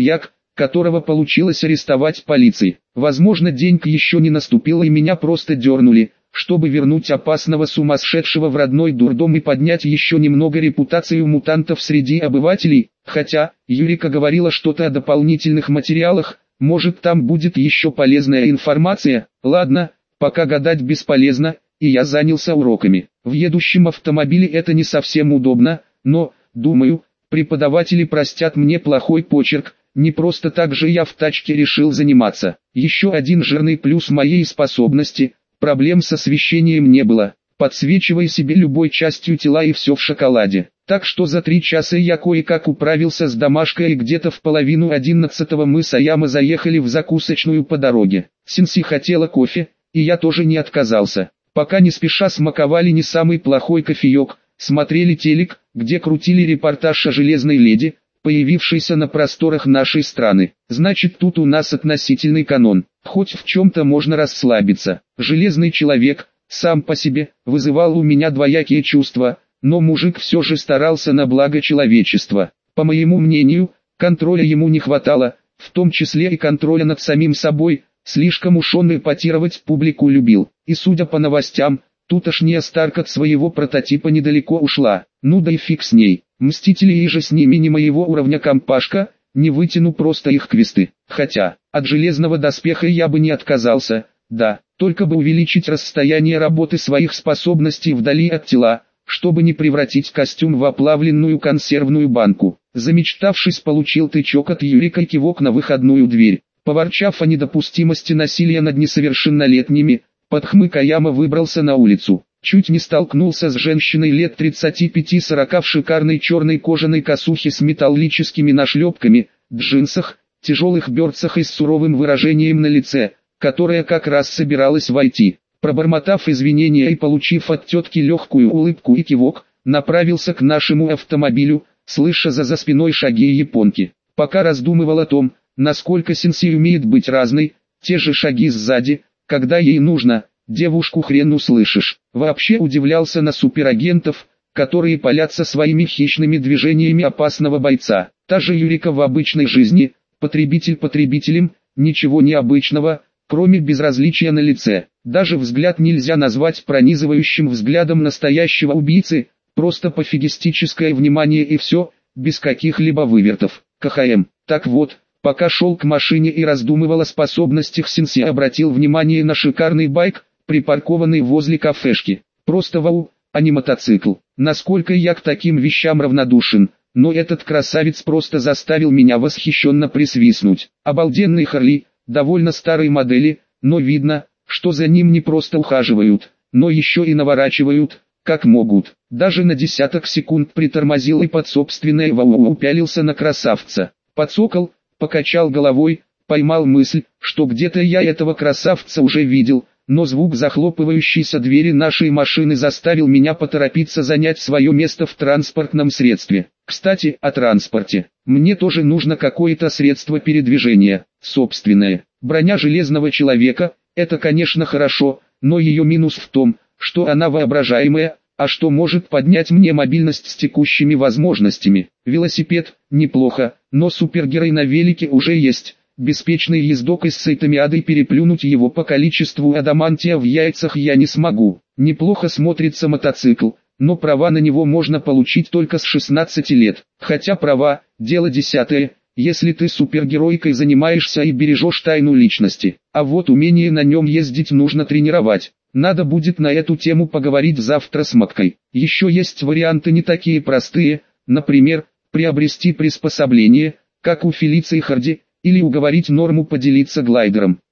которого получилось арестовать полицией. Возможно, денька еще не наступила и меня просто дернули, чтобы вернуть опасного сумасшедшего в родной дурдом и поднять еще немного репутацию мутантов среди обывателей, хотя, Юрика говорила что-то о дополнительных материалах, может там будет еще полезная информация. Ладно, пока гадать бесполезно, и я занялся уроками. В едущем автомобиле это не совсем удобно, но, думаю, преподаватели простят мне плохой почерк, не просто так же я в тачке решил заниматься. Еще один жирный плюс моей способности – проблем с освещением не было, подсвечивая себе любой частью тела и все в шоколаде. Так что за 3 часа я кое-как управился с домашкой и где-то в половину 11-го мы с Аяма заехали в закусочную по дороге. Синси хотела кофе, и я тоже не отказался. Пока не спеша смаковали не самый плохой кофеек, смотрели телек, где крутили репортаж о железной леди, появившейся на просторах нашей страны. Значит, тут у нас относительный канон, хоть в чем-то можно расслабиться. Железный человек, сам по себе, вызывал у меня двоякие чувства, но мужик все же старался на благо человечества. По моему мнению, контроля ему не хватало, в том числе и контроля над самим собой, слишком уж он эпатировать публику любил. И судя по новостям, тутошняя Старк от своего прототипа недалеко ушла. Ну да и фиг с ней. Мстители и же с ними не моего уровня компашка, не вытяну просто их квесты. Хотя, от железного доспеха я бы не отказался, да, только бы увеличить расстояние работы своих способностей вдали от тела, чтобы не превратить костюм в оплавленную консервную банку. Замечтавшись, получил тычок от Юрика и кивок на выходную дверь. Поворчав о недопустимости насилия над несовершеннолетними, под хмык Аяма выбрался на улицу. Чуть не столкнулся с женщиной лет 35-40 в шикарной черной кожаной косухе с металлическими нашлепками, джинсах, тяжелых берцах и с суровым выражением на лице, которая как раз собиралась войти. Пробормотав извинения и получив от тетки легкую улыбку и кивок, направился к нашему автомобилю, слыша за спиной шаги японки. Пока раздумывал о том, насколько Синси умеет быть разной, те же шаги сзади, когда ей нужно, девушку хрен услышишь. Вообще удивлялся на суперагентов, которые палятся своими хищными движениями опасного бойца. Та же Юрика в обычной жизни, потребитель потребителем, ничего необычного, кроме безразличия на лице. Даже взгляд нельзя назвать пронизывающим взглядом настоящего убийцы, просто пофигистическое внимание и все, без каких-либо вывертов. КХМ. Так вот, пока шел к машине и раздумывал о способностях Синси, обратил внимание на шикарный байк, припаркованный возле кафешки. Просто вау, а не мотоцикл. Насколько я к таким вещам равнодушен, но этот красавец просто заставил меня восхищенно присвистнуть. Обалденный Харли, довольно старой модели, но видно, что за ним не просто ухаживают, но еще и наворачивают, как могут. Даже на десяток секунд притормозил и под собственное вау упялился на красавца. Подсокол, покачал головой, поймал мысль, что где-то я этого красавца уже видел, но звук захлопывающейся двери нашей машины заставил меня поторопиться занять свое место в транспортном средстве. Кстати, о транспорте. Мне тоже нужно какое-то средство передвижения, собственное. Броня железного человека – это, конечно, хорошо, но ее минус в том, что она воображаемая, а что может поднять мне мобильность с текущими возможностями. Велосипед – неплохо, но супергерой на велике уже есть. Беспечный ездок из сайтомиады, переплюнуть его по количеству адамантия в яйцах я не смогу. Неплохо смотрится мотоцикл, но права на него можно получить только с 16 лет. Хотя права – дело десятое, если ты супергеройкой занимаешься и бережешь тайну личности. А вот умение на нем ездить нужно тренировать. Надо будет на эту тему поговорить завтра с Маккой. Еще есть варианты не такие простые, например, приобрести приспособление, как у Фелиции Харди, или уговорить Норму поделиться глайдером.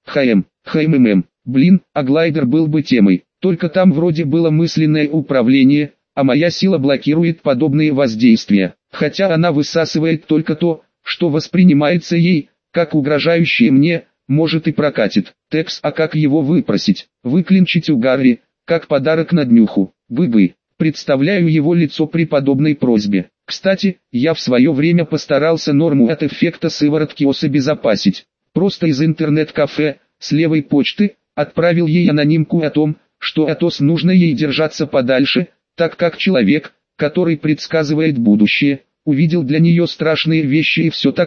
Блин, а глайдер был бы темой. Только там вроде было мысленное управление, а моя сила блокирует подобные воздействия. Хотя она высасывает только то, что воспринимается ей, как угрожающее мне, может и прокатит. Текс, а как его выпросить? Выклинчить у Гарри, как подарок на днюху. Бы-бы. Представляю его лицо при подобной просьбе. Кстати, я в свое время постарался Норму от эффекта сыворотки обезопасить. Просто из интернет-кафе, с левой почты, отправил ей анонимку о том, что Атос нужно ей держаться подальше, так как человек, который предсказывает будущее, увидел для нее страшные вещи и все такое.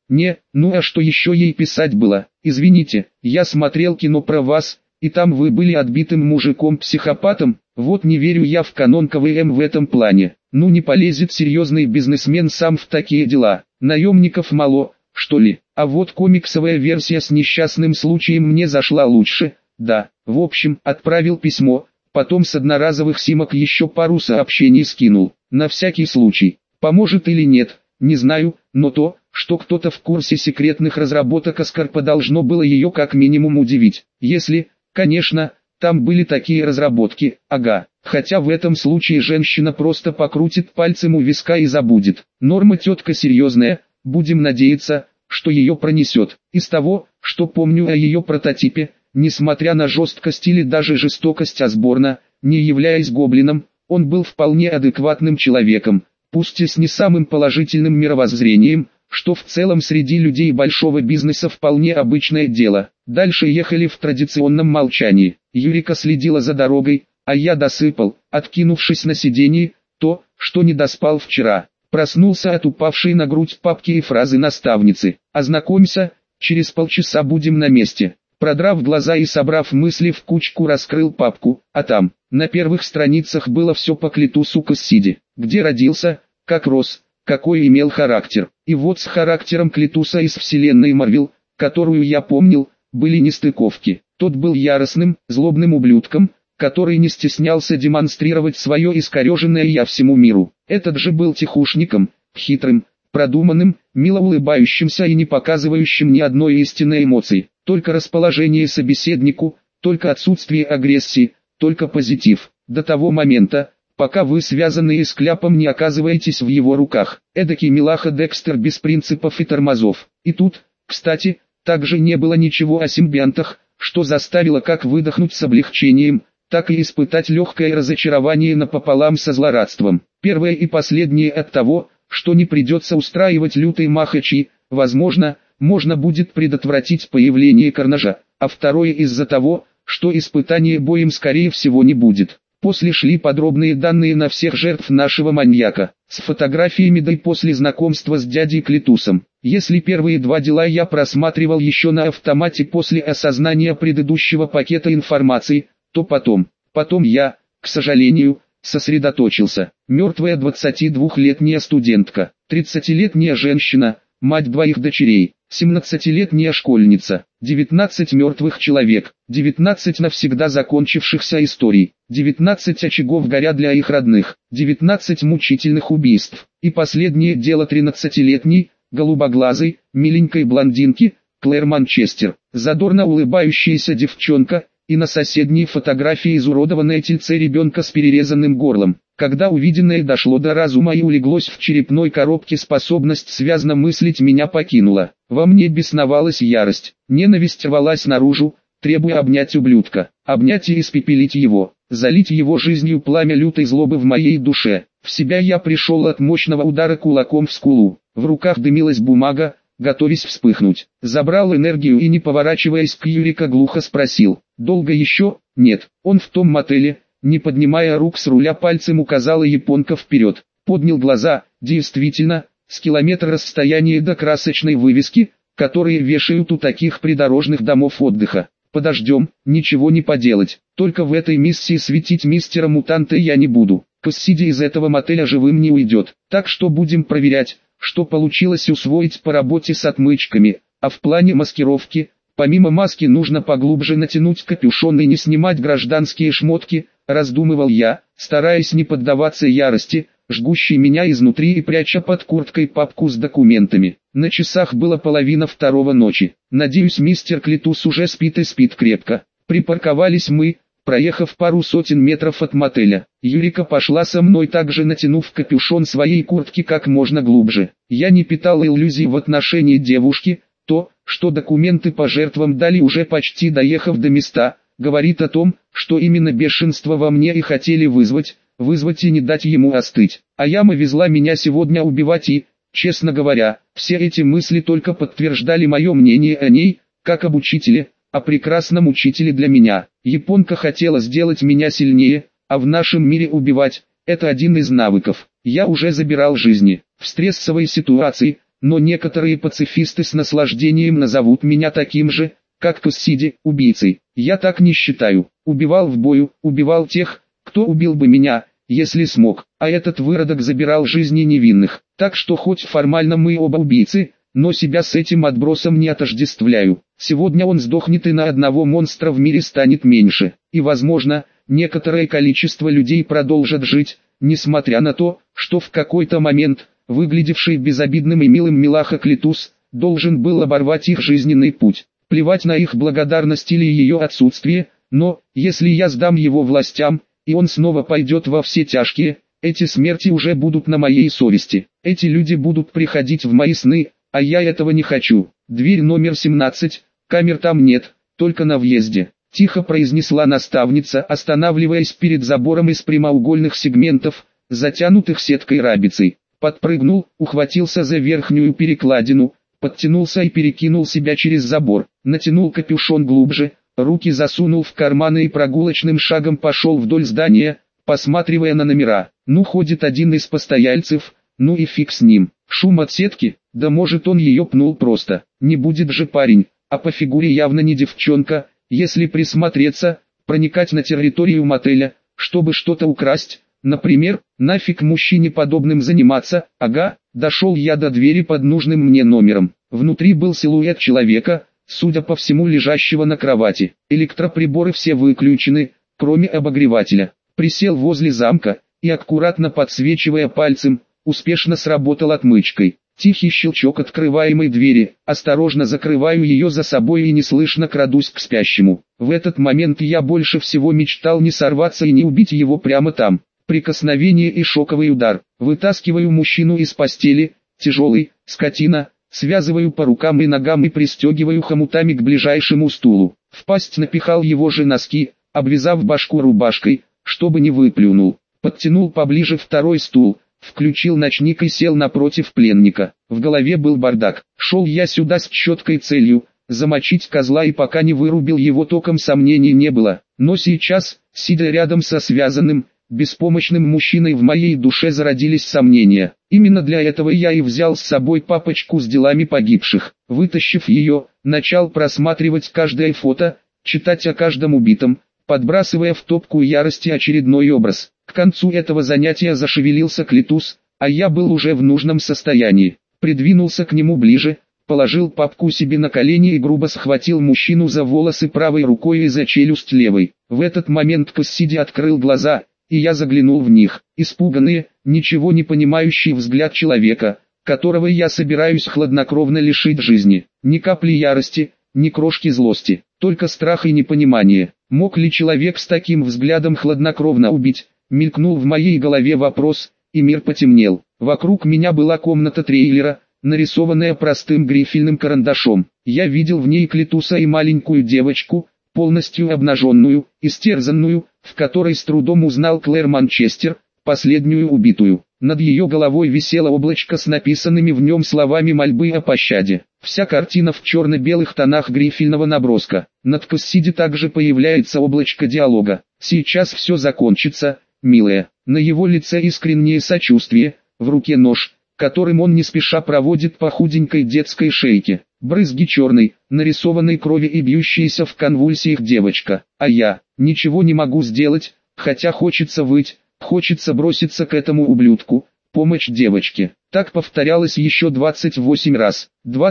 Не, ну а что еще ей писать было? Извините, я смотрел кино про вас, и там вы были отбитым мужиком-психопатом, вот не верю я в канон КВМ в этом плане. Ну не полезет серьезный бизнесмен сам в такие дела, наемников мало, что ли. А вот комиксовая версия с несчастным случаем мне зашла лучше, да. В общем, отправил письмо, потом с одноразовых симок еще пару сообщений скинул, на всякий случай. Поможет или нет, не знаю, но то, что кто-то в курсе секретных разработок Аскарпа должно было ее как минимум удивить. Если, конечно, там были такие разработки, ага. Хотя в этом случае женщина просто покрутит пальцем у виска и забудет. Норма тетка серьезная, будем надеяться, что ее пронесет. Из того, что помню о ее прототипе, несмотря на жесткость или даже жестокость Осборна, не являясь гоблином, он был вполне адекватным человеком, пусть и с не самым положительным мировоззрением, что в целом среди людей большого бизнеса вполне обычное дело. Дальше ехали в традиционном молчании. Юрика следила за дорогой, а я досыпал, откинувшись на сиденье, то, что не доспал вчера. Проснулся от упавшей на грудь папки и фразы наставницы. «Ознакомься, через полчаса будем на месте». Продрав глаза и собрав мысли в кучку, раскрыл папку, а там, на первых страницах было все по Клитусу Кассиди. Где родился, как рос, какой имел характер. И вот с характером Клитуса из вселенной Марвел, которую я помнил, были нестыковки. Тот был яростным, злобным ублюдком, который не стеснялся демонстрировать свое искореженное «я» всему миру. Этот же был тихушником, хитрым, продуманным, мило улыбающимся и не показывающим ни одной истинной эмоции. Только расположение собеседнику, только отсутствие агрессии, только позитив. До того момента, пока вы связанные с кляпом не оказываетесь в его руках. Эдакий милаха Декстер без принципов и тормозов. И тут, кстати, также не было ничего о симбионтах, что заставило как выдохнуть с облегчением, так и испытать легкое разочарование напополам со злорадством. Первое и последнее от того, что не придется устраивать лютый махачи, возможно, можно будет предотвратить появление Карнажа, а второе из-за того, что испытания боем скорее всего не будет. После шли подробные данные на всех жертв нашего маньяка, с фотографиями да и после знакомства с дядей Клитусом. Если первые два дела я просматривал еще на автомате после осознания предыдущего пакета информации, то потом я, к сожалению, сосредоточился. Мертвая 22-летняя студентка, 30-летняя женщина, мать двоих дочерей, 17-летняя школьница, 19 мертвых человек, 19 навсегда закончившихся историй, 19 очагов горя для их родных, 19 мучительных убийств. И последнее дело 13-летней, голубоглазой, миленькой блондинки, Клэр Манчестер, задорно улыбающаяся девчонка, и на соседней фотографии изуродованное тельце ребенка с перерезанным горлом. Когда увиденное дошло до разума и улеглось в черепной коробке, способность связно мыслить меня покинула. Во мне бесновалась ярость, ненависть рвалась наружу, требуя обнять ублюдка, обнять и испепелить его, залить его жизнью пламя лютой злобы в моей душе. В себя я пришел от мощного удара кулаком в скулу, в руках дымилась бумага, готовясь вспыхнуть. Забрал энергию и, не поворачиваясь к Юрика, глухо спросил: «Долго еще?» «Нет, он в том мотеле». Не поднимая рук с руля, пальцем указала японка вперед. Поднял глаза, действительно, с километра расстояния до красочной вывески, которые вешают у таких придорожных домов отдыха. Подождем, ничего не поделать, только в этой миссии светить мистера-мутанта я не буду. Кассиди из этого мотеля живым не уйдет, так что будем проверять, что получилось усвоить по работе с отмычками, а в плане маскировки, помимо маски нужно поглубже натянуть капюшон и не снимать гражданские шмотки, раздумывал я, стараясь не поддаваться ярости, жгущей меня изнутри и пряча под курткой папку с документами. На часах было 1:30 ночи. Надеюсь, мистер Клитус уже спит и спит крепко. Припарковались мы, проехав пару сотен метров от мотеля. Юрика пошла со мной, также натянув капюшон своей куртки как можно глубже. Я не питал иллюзий в отношении девушки. То, что документы по жертвам дали, уже почти доехав до места, говорит о том, что именно бешенство во мне и хотели вызвать и не дать ему остыть. А яма везла меня сегодня убивать и, честно говоря, все эти мысли только подтверждали мое мнение о ней, как об учителе, о прекрасном учителе для меня. Японка хотела сделать меня сильнее, а в нашем мире убивать – это один из навыков. Я уже забирал жизни. В стрессовой ситуации, но некоторые пацифисты с наслаждением назовут меня таким же, как Кассиди, убийцей. Я так не считаю. Убивал в бою, убивал тех, кто убил бы меня, если смог. А этот выродок забирал жизни невинных. Так что хоть формально мы оба убийцы, но себя с этим отбросом не отождествляю. Сегодня он сдохнет и на одного монстра в мире станет меньше. И возможно, некоторое количество людей продолжат жить, несмотря на то, что в какой-то момент, выглядевший безобидным и милым Милаха Клитус, должен был оборвать их жизненный путь. Плевать на их благодарность или ее отсутствие, но, если я сдам его властям, и он снова пойдет во все тяжкие, эти смерти уже будут на моей совести. Эти люди будут приходить в мои сны, а я этого не хочу. Дверь номер 17, камер там нет, только на въезде. Тихо произнесла наставница, останавливаясь перед забором из прямоугольных сегментов, затянутых сеткой рабицей. Подпрыгнул, ухватился за верхнюю перекладину, подтянулся и перекинул себя через забор, натянул капюшон глубже, руки засунул в карманы и прогулочным шагом пошел вдоль здания, посматривая на номера. Ну ходит один из постояльцев, ну и фиг с ним. Шум от сетки, да может он ее пнул просто. Не будет же парень, а по фигуре явно не девчонка, если присмотреться, проникать на территорию мотеля, чтобы что-то украсть. Например, нафиг мужчине подобным заниматься, ага, дошел я до двери под нужным мне номером. Внутри был силуэт человека, судя по всему лежащего на кровати. Электроприборы все выключены, кроме обогревателя. Присел возле замка, и аккуратно подсвечивая пальцем, успешно сработал отмычкой. Тихий щелчок открываемой двери, осторожно закрываю ее за собой и неслышно крадусь к спящему. В этот момент я больше всего мечтал не сорваться и не убить его прямо там. Прикосновение и шоковый удар. Вытаскиваю мужчину из постели, тяжелый, скотина, связываю по рукам и ногам и пристегиваю хомутами к ближайшему стулу. В пасть напихал его же носки, обвязав башку рубашкой, чтобы не выплюнул. Подтянул поближе второй стул, включил ночник и сел напротив пленника. В голове был бардак. Шел я сюда с четкой целью — замочить козла, и пока не вырубил его током, сомнений не было. Но сейчас, сидя рядом со связанным, беспомощным мужчиной, в моей душе зародились сомнения. Именно для этого я и взял с собой папочку с делами погибших. Вытащив ее, начал просматривать каждое фото, читать о каждом убитом, подбрасывая в топку ярости очередной образ. К концу этого занятия зашевелился Клитус, а я был уже в нужном состоянии. Придвинулся к нему ближе, положил папку себе на колени и грубо схватил мужчину за волосы правой рукой и за челюсть левой. В этот момент Кассиди открыл глаза, и я заглянул в них. Испуганный, ничего не понимающий взгляд человека, которого я собираюсь хладнокровно лишить жизни. Ни капли ярости, ни крошки злости, только страх и непонимание. Мог ли человек с таким взглядом хладнокровно убить? Мелькнул в моей голове вопрос, и мир потемнел. Вокруг меня была комната трейлера, нарисованная простым грифельным карандашом. Я видел в ней Клитуса и маленькую девочку, полностью обнаженную, истерзанную, в которой с трудом узнал Клэр Манчестер, последнюю убитую. Над ее головой висело облачко с написанными в нем словами мольбы о пощаде. Вся картина в черно-белых тонах грифельного наброска. Над Кассиди также появляется облачко диалога. «Сейчас все закончится, милая». На его лице искреннее сочувствие, в руке нож, которым он не спеша проводит по худенькой детской шейке. Брызги черной, нарисованной крови и бьющаяся в конвульсиях девочка. А я ничего не могу сделать, хотя хочется выть, хочется броситься к этому ублюдку. Помощь девочке. Так повторялось еще 28 раз.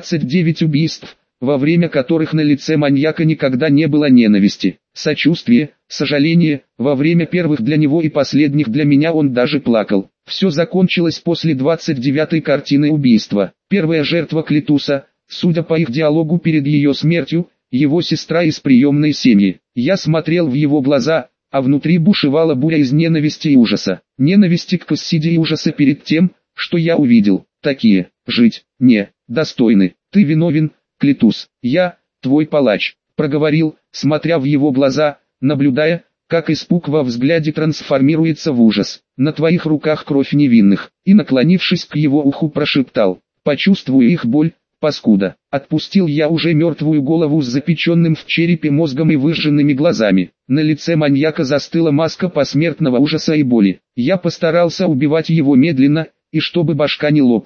29 убийств, во время которых на лице маньяка никогда не было ненависти, сочувствия, сожаления. Во время первых для него и последних для меня он даже плакал. Все закончилось после 29-й картины убийства. Первая жертва Клитуса, судя по их диалогу перед ее смертью, его сестра из приемной семьи. Я смотрел в его глаза, а внутри бушевала буря из ненависти и ужаса. Ненависти к Кассиди и ужаса перед тем, что я увидел. Такие, жить, не, достойны. Ты виновен, Клитус. Я, твой палач, проговорил, смотря в его глаза, наблюдая, как испуг во взгляде трансформируется в ужас. На твоих руках кровь невинных. И, наклонившись к его уху, прошептал: почувствую их боль, паскуда. Отпустил я уже мертвую голову с запеченным в черепе мозгом и выжженными глазами. На лице маньяка застыла маска посмертного ужаса и боли. Я постарался убивать его медленно, и чтобы башка не лопнула.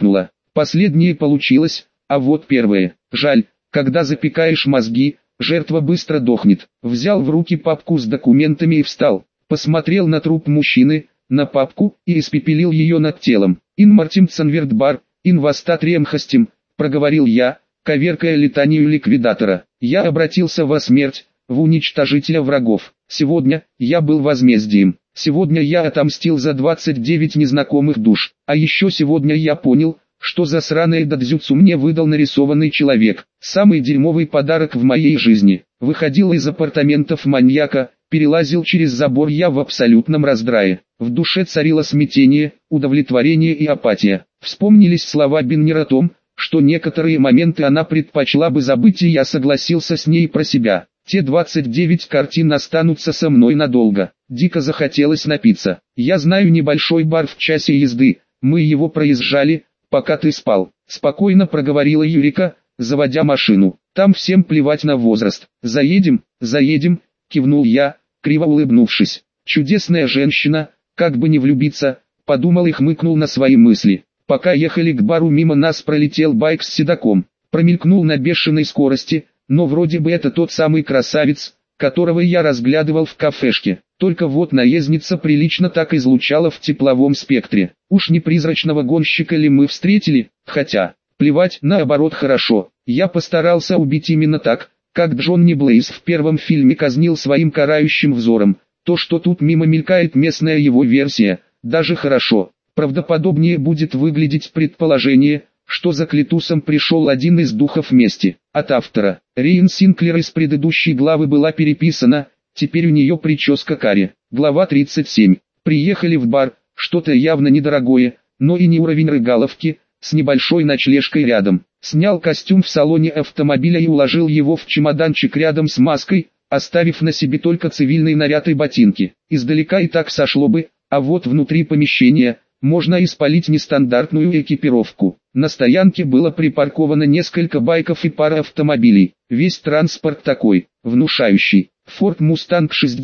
Последнее получилось, а вот первое. Жаль, когда запекаешь мозги, жертва быстро дохнет. Взял в руки папку с документами и встал. Посмотрел на труп мужчины, на папку, и испепелил ее над телом. «Ин мартим цанвертбар, ин вастатрием хастим», проговорил я, коверкая летанию ликвидатора. Я обратился во смерть, в уничтожителя врагов. Сегодня я был возмездием. Сегодня я отомстил за 29 незнакомых душ. А еще сегодня я понял, что засраное дадзюцу мне выдал нарисованный человек. Самый дерьмовый подарок в моей жизни. Выходил из апартаментов маньяка, перелазил через забор я в абсолютном раздрае. В душе царило смятение, удовлетворение и апатия. Вспомнились слова Биннер о том, что некоторые моменты она предпочла бы забыть, и я согласился с ней про себя. Те 29 картин останутся со мной надолго. Дико захотелось напиться. Я знаю небольшой бар в часе езды, мы его проезжали, пока ты спал. Спокойно проговорила Юрика, заводя машину. Там всем плевать на возраст. Заедем, кивнул я, криво улыбнувшись. Чудесная женщина, как бы не влюбиться, подумал и хмыкнул на свои мысли. Пока ехали к бару, мимо нас пролетел байк с седаком. Промелькнул на бешеной скорости, но вроде бы это тот самый красавец, которого я разглядывал в кафешке. Только вот наездница прилично так излучала в тепловом спектре. Уж не призрачного гонщика ли мы встретили? Хотя, плевать, наоборот хорошо. Я постарался убить именно так, как Джонни Блейз в первом фильме казнил своим карающим взором. То, что тут мимо мелькает местная его версия, даже хорошо. Правдоподобнее будет выглядеть предположение, что за Клитусом пришел один из духов мести. От автора. Риан Синклер из предыдущей главы была переписана, теперь у нее прическа каре. Глава 37. Приехали в бар, что-то явно недорогое, но и не уровень рыгаловки, с небольшой ночлежкой рядом. Снял костюм в салоне автомобиля и уложил его в чемоданчик рядом с маской, оставив на себе только цивильный наряд и ботинки. Издалека и так сошло бы, а вот внутри помещения можно исполить нестандартную экипировку. На стоянке было припарковано несколько байков и пара автомобилей. Весь транспорт такой, внушающий. Ford Mustang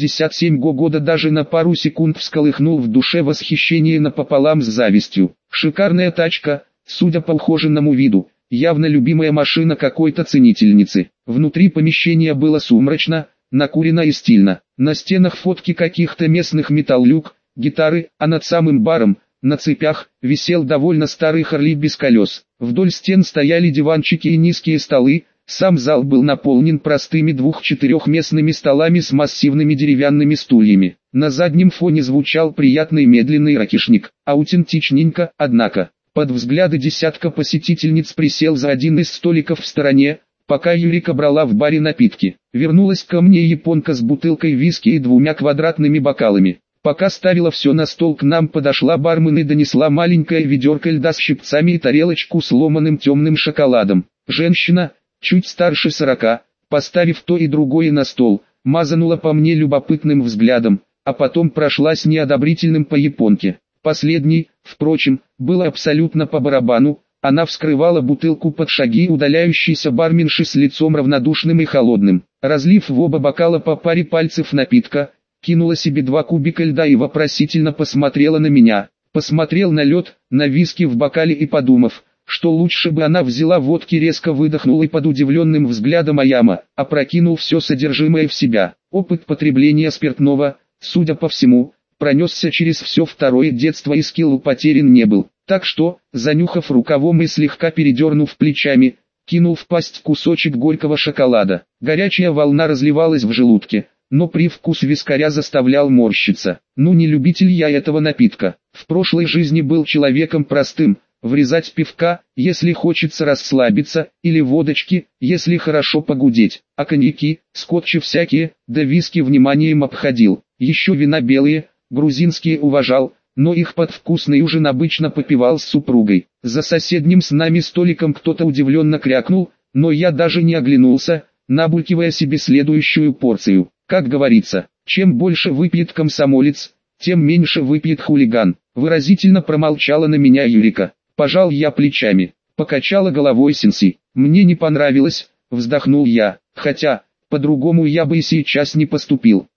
67 года даже на пару секунд всколыхнул в душе восхищение напополам с завистью. Шикарная тачка, судя по ухоженному виду, явно любимая машина какой-то ценительницы. Внутри помещения было сумрачно, накурено и стильно. На стенах фотки каких-то местных металлюк, гитары, а над самым баром, на цепях, висел довольно старый Харли без колес. Вдоль стен стояли диванчики и низкие столы. Сам зал был наполнен простыми 2-4-местными столами с массивными деревянными стульями. На заднем фоне звучал приятный медленный ракешник. Аутентичненько, однако. Под взгляды десятка посетительниц присел за один из столиков в стороне, пока Юрика брала в баре напитки. Вернулась ко мне японка с бутылкой виски и 2 квадратными бокалами. Пока ставила все на стол, к нам подошла бармен и донесла маленькое ведерко льда с щипцами и тарелочку с ломаным темным шоколадом. Женщина, чуть старше 40, поставив то и другое на стол, мазанула по мне любопытным взглядом, а потом прошлась неодобрительным по японке. Последний, впрочем, было абсолютно по барабану. Она вскрывала бутылку под шаги удаляющейся барменши с лицом равнодушным и холодным. Разлив в оба бокала по паре пальцев напитка, кинула себе 2 кубика льда и вопросительно посмотрела на меня. Посмотрел на лед, на виски в бокале и, подумав, что лучше бы она взяла водки, резко выдохнул и под удивленным взглядом Аяма опрокинул все содержимое в себя. Опыт потребления спиртного, судя по всему, пронесся через все второе детство и скилл потерян не был. Так что, занюхав рукавом и слегка передернув плечами, кинул в пасть кусочек горького шоколада. Горячая волна разливалась в желудке, но привкус вискаря заставлял морщиться. Ну, не любитель я этого напитка. В прошлой жизни был человеком простым, врезать пивка, если хочется расслабиться, или водочки, если хорошо погудеть, а коньяки, скотчи всякие, да виски вниманием обходил. Еще вина белые, грузинские уважал, но их под вкусный ужин обычно попивал с супругой. За соседним с нами столиком кто-то удивленно крякнул, но я даже не оглянулся, набулькивая себе следующую порцию. Как говорится, чем больше выпьет комсомолец, тем меньше выпьет хулиган. Выразительно промолчала на меня Юрика. Пожал я плечами. Покачала головой Синси. Мне не понравилось, вздохнул я. Хотя, по-другому я бы и сейчас не поступил.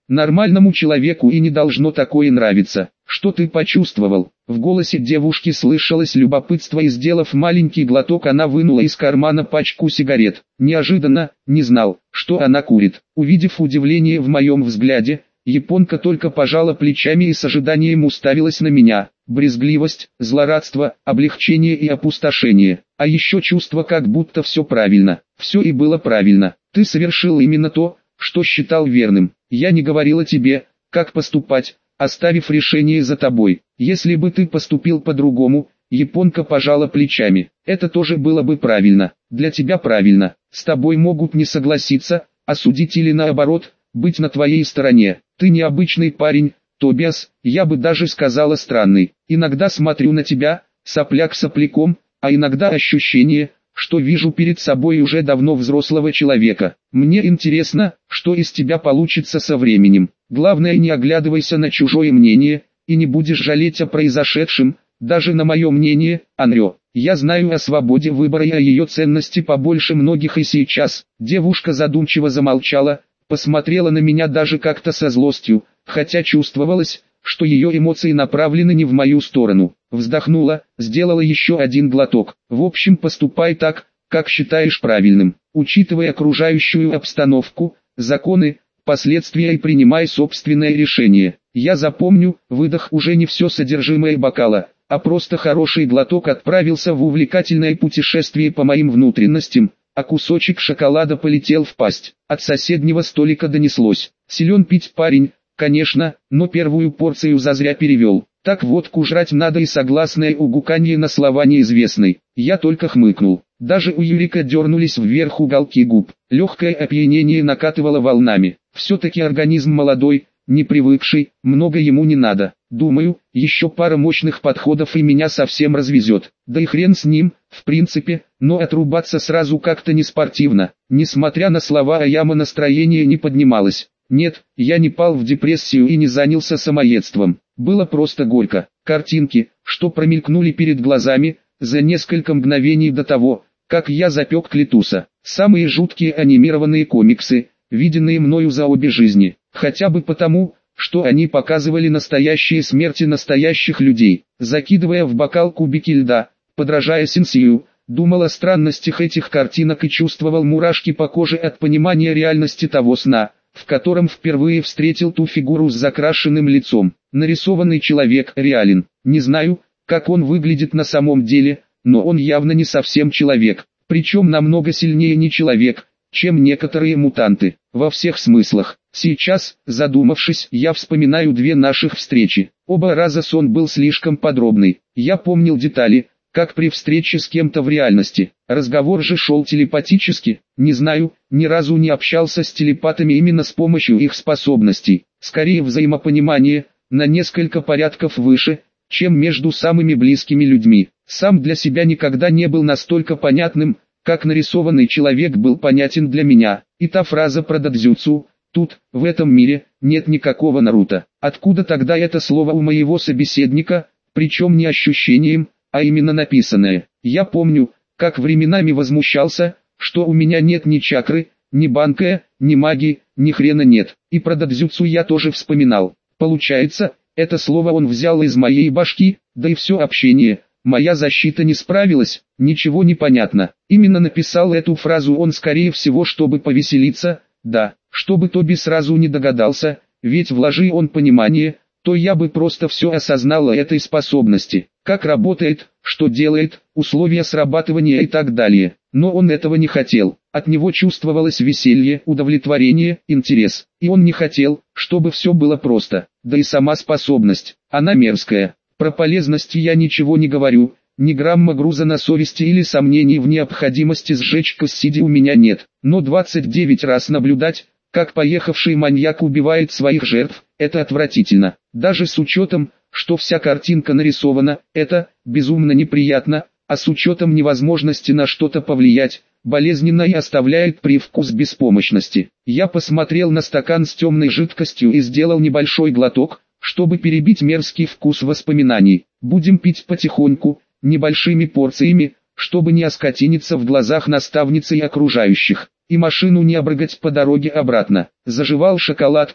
Нормальному человеку и не должно такое нравиться. Что ты почувствовал? В голосе девушки слышалось любопытство, и сделав маленький глоток, она вынула из кармана пачку сигарет. Неожиданно, не знал, что она курит. Увидев удивление в моем взгляде, японка только пожала плечами и с ожиданием уставилась на меня. Брезгливость, злорадство, облегчение и опустошение. А еще чувство, как будто все правильно. Все и было правильно. Ты совершил именно то, что считал верным. Я не говорила тебе, как поступать, оставив решение за тобой. Если бы ты поступил по-другому, японка пожала плечами. Это тоже было бы правильно. Для тебя правильно. С тобой могут не согласиться, осудить или наоборот, быть на твоей стороне. Ты необычный парень, Тобиас, я бы даже сказала странный. Иногда смотрю на тебя, сопляк сопляком, а иногда ощущение, что вижу перед собой уже давно взрослого человека. Мне интересно, что из тебя получится со временем. Главное, не оглядывайся на чужое мнение, и не будешь жалеть о произошедшем, даже на мое мнение, Анрё. Я знаю о свободе выбора и о ее ценности побольше многих, и сейчас. Девушка задумчиво замолчала, посмотрела на меня даже как-то со злостью, хотя чувствовалось, что ее эмоции направлены не в мою сторону. Вздохнула, сделала еще один глоток. В общем, поступай так, как считаешь правильным, учитывая окружающую обстановку, законы, последствия, и принимай собственное решение. Я запомню. Выдох уже не все содержимое бокала, а просто хороший глоток отправился в увлекательное путешествие по моим внутренностям, а кусочек шоколада полетел в пасть. От соседнего столика донеслось: силен пить парень, конечно, но первую порцию зазря перевел. Так водку жрать надо, и согласное угуканье на слова неизвестной. Я только хмыкнул. Даже у Юрика дернулись вверх уголки губ. Легкое опьянение накатывало волнами. Все-таки организм молодой, не привыкший, много ему не надо. Думаю, еще пара мощных подходов и меня совсем развезет. Да и хрен с ним, в принципе, но отрубаться сразу как-то не спортивно. Несмотря на слова Аяма, настроение не поднималось. Нет, я не пал в депрессию и не занялся самоедством. Было просто горько. Картинки, что промелькнули перед глазами, за несколько мгновений до того, как я запек Клитуса. Самые жуткие анимированные комиксы, виденные мною за обе жизни. Хотя бы потому, что они показывали настоящие смерти настоящих людей. Закидывая в бокал кубики льда, подражая Сенсею, думал о странностях этих картинок и чувствовал мурашки по коже от понимания реальности того сна, в котором впервые встретил ту фигуру с закрашенным лицом. Нарисованный человек реален. Не знаю, как он выглядит на самом деле, но он явно не совсем человек, причем намного сильнее не человек, чем некоторые мутанты, во всех смыслах. Сейчас, задумавшись, я вспоминаю две наших встречи. Оба раза сон был слишком подробный. Я помнил детали, как при встрече с кем-то в реальности. Разговор же шел телепатически. Не знаю, ни разу не общался с телепатами именно с помощью их способностей. Скорее взаимопонимание, на несколько порядков выше, чем между самыми близкими людьми. Сам для себя никогда не был настолько понятным, как нарисованный человек был понятен для меня. И та фраза про дадзюцу: тут, в этом мире, нет никакого Наруто. Откуда тогда это слово у моего собеседника, причем не ощущением, а именно написанное? Я помню, как временами возмущался, что у меня нет ни чакры, ни банкая, ни магии, ни хрена нет. И про дадзюцу я тоже вспоминал. Получается, это слово он взял из моей башки, да и все общение. Моя защита не справилась, ничего не понятно. Именно написал эту фразу он, скорее всего, чтобы повеселиться, да, чтобы Тоби сразу не догадался, ведь вложи он понимание, то я бы просто все осознала этой способности, как работает, что делает, условия срабатывания и так далее. Но он этого не хотел. От него чувствовалось веселье, удовлетворение, интерес. И он не хотел, чтобы все было просто. Да и сама способность, она мерзкая. Про полезность я ничего не говорю, ни грамма груза на совести или сомнений в необходимости сжечь Кассиди у меня нет. Но 29 раз наблюдать, как поехавший маньяк убивает своих жертв, это отвратительно. Даже с учетом, что вся картинка нарисована, это безумно неприятно, а с учетом невозможности на что-то повлиять, болезненно и оставляет привкус беспомощности. Я посмотрел на стакан с темной жидкостью и сделал небольшой глоток, чтобы перебить мерзкий вкус воспоминаний. Будем пить потихоньку, небольшими порциями, чтобы не оскотиниться в глазах наставницы и окружающих, и машину не обрыгать по дороге обратно. Заживал шоколадкой,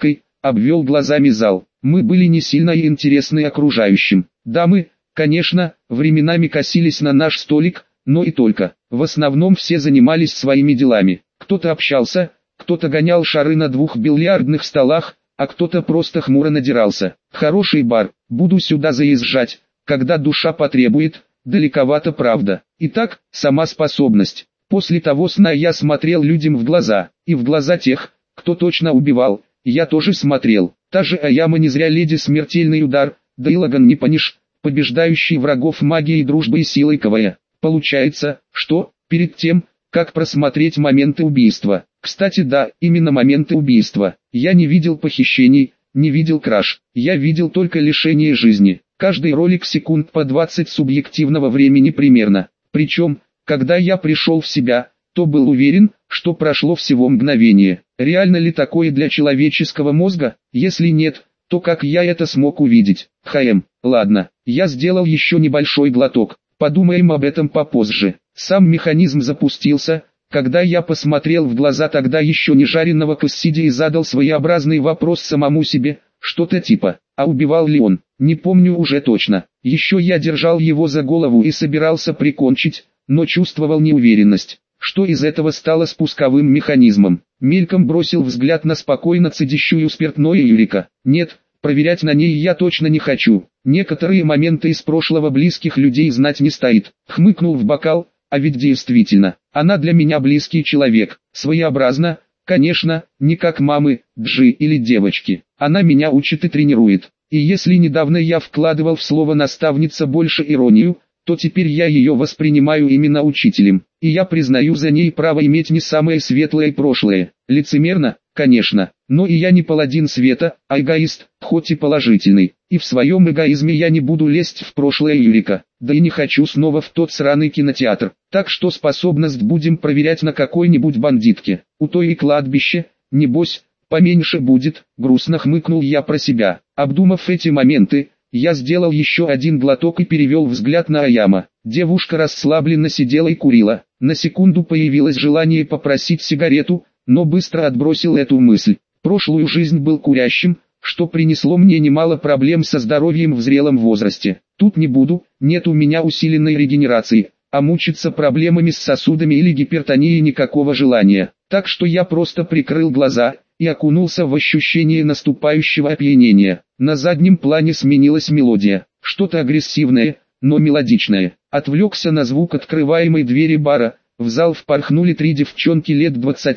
обвел глазами зал. Мы были не сильно и интересны окружающим. Дамы, конечно, временами косились на наш столик, но и только. В основном все занимались своими делами. Кто-то общался, кто-то гонял шары на 2 бильярдных столах, а кто-то просто хмуро надирался. Хороший бар, буду сюда заезжать, когда душа потребует, далековато правда. Итак, сама способность. После того сна я смотрел людям в глаза, и в глаза тех, кто точно убивал, я тоже смотрел. Та же Аяма не зря леди смертельный удар, да и Лаган не Паниш, побеждающий врагов магией, дружбой и силой КВ. Получается, что, перед тем, как просмотреть моменты убийства. Кстати, да, именно моменты убийства. Я не видел похищений, не видел краж. Я видел только лишение жизни. Каждый ролик секунд по 20 субъективного времени примерно. Причем, когда я пришел в себя, то был уверен, что прошло всего мгновение. Реально ли такое для человеческого мозга? Если нет, то как я это смог увидеть? Ладно, я сделал еще небольшой глоток. Подумаем об этом попозже. Сам механизм запустился, когда я посмотрел в глаза тогда еще не жареного Кассиди и задал своеобразный вопрос самому себе, что-то типа, а убивал ли он? Не помню уже точно. Еще я держал его за голову и собирался прикончить, но чувствовал неуверенность. Что из этого стало спусковым механизмом? Мельком бросил взгляд на спокойно цедящую спиртное Юрика. Нет, проверять на ней я точно не хочу. Некоторые моменты из прошлого близких людей знать не стоит. Хмыкнул в бокал, а ведь действительно, она для меня близкий человек. Своеобразно, конечно, не как мамы, Джи или девочки. Она меня учит и тренирует. И если недавно я вкладывал в слово «наставница» больше иронию, то теперь я ее воспринимаю именно учителем. И я признаю за ней право иметь не самое светлое прошлое. Лицемерно, конечно, но и я не паладин света, а эгоист, хоть и положительный. И в своем эгоизме я не буду лезть в прошлое Юрика, да и не хочу снова в тот сраный кинотеатр. Так что способность будем проверять на какой-нибудь бандитке. У той и кладбище, небось, поменьше будет, грустно хмыкнул я про себя. Обдумав эти моменты, я сделал еще один глоток и перевел взгляд на Аяма. Девушка расслабленно сидела и курила. На секунду появилось желание попросить сигарету, но быстро отбросил эту мысль. Прошлую жизнь был курящим, что принесло мне немало проблем со здоровьем в зрелом возрасте. Тут не буду, нет у меня усиленной регенерации, а мучиться проблемами с сосудами или гипертонией никакого желания. Так что я просто прикрыл глаза и окунулся в ощущение наступающего опьянения. На заднем плане сменилась мелодия, что-то агрессивное, но мелодичное. Отвлекся на звук открываемой двери бара. В зал впорхнули 3 девчонки лет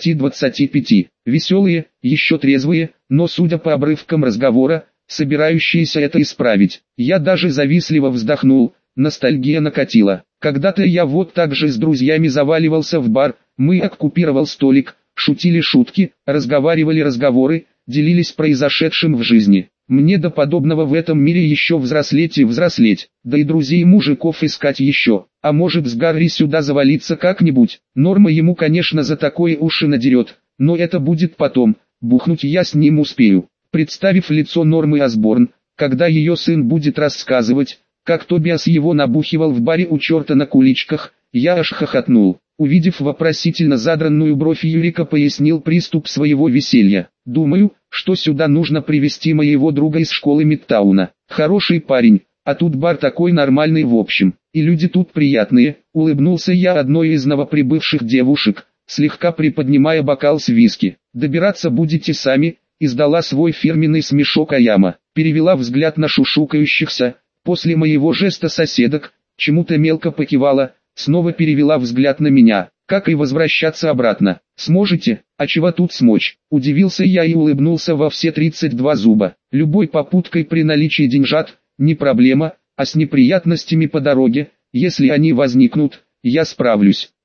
20-25, веселые, еще трезвые, но судя по обрывкам разговора, собирающиеся это исправить. Я даже завистливо вздохнул, ностальгия накатила. Когда-то я вот так же с друзьями заваливался в бар, мы оккупировал столик, шутили шутки, разговаривали разговоры, делились произошедшим в жизни. Мне до подобного в этом мире еще взрослеть и взрослеть, да и друзей мужиков искать еще. А может с Гарри сюда завалиться как-нибудь. Норма ему конечно за такое уши надерет, но это будет потом, бухнуть я с ним успею. Представив лицо Нормы Осборн, когда ее сын будет рассказывать, как Тобиас его набухивал в баре у черта на куличках, я аж хохотнул. Увидев вопросительно задранную бровь Юрика, пояснил приступ своего веселья. Думаю, что сюда нужно привести моего друга из школы Мидтауна. Хороший парень, а тут бар такой нормальный в общем. И люди тут приятные, улыбнулся я одной из новоприбывших девушек, слегка приподнимая бокал с виски. Добираться будете сами, издала свой фирменный смешок Аяма. Перевела взгляд на шушукающихся, после моего жеста соседок, чему-то мелко покивала, снова перевела взгляд на меня. Как и возвращаться обратно? Сможете? А чего тут смочь? Удивился я и улыбнулся во все 32 зуба. Любой попуткой при наличии деньжат, не проблема, а с неприятностями по дороге, если они возникнут, я справлюсь.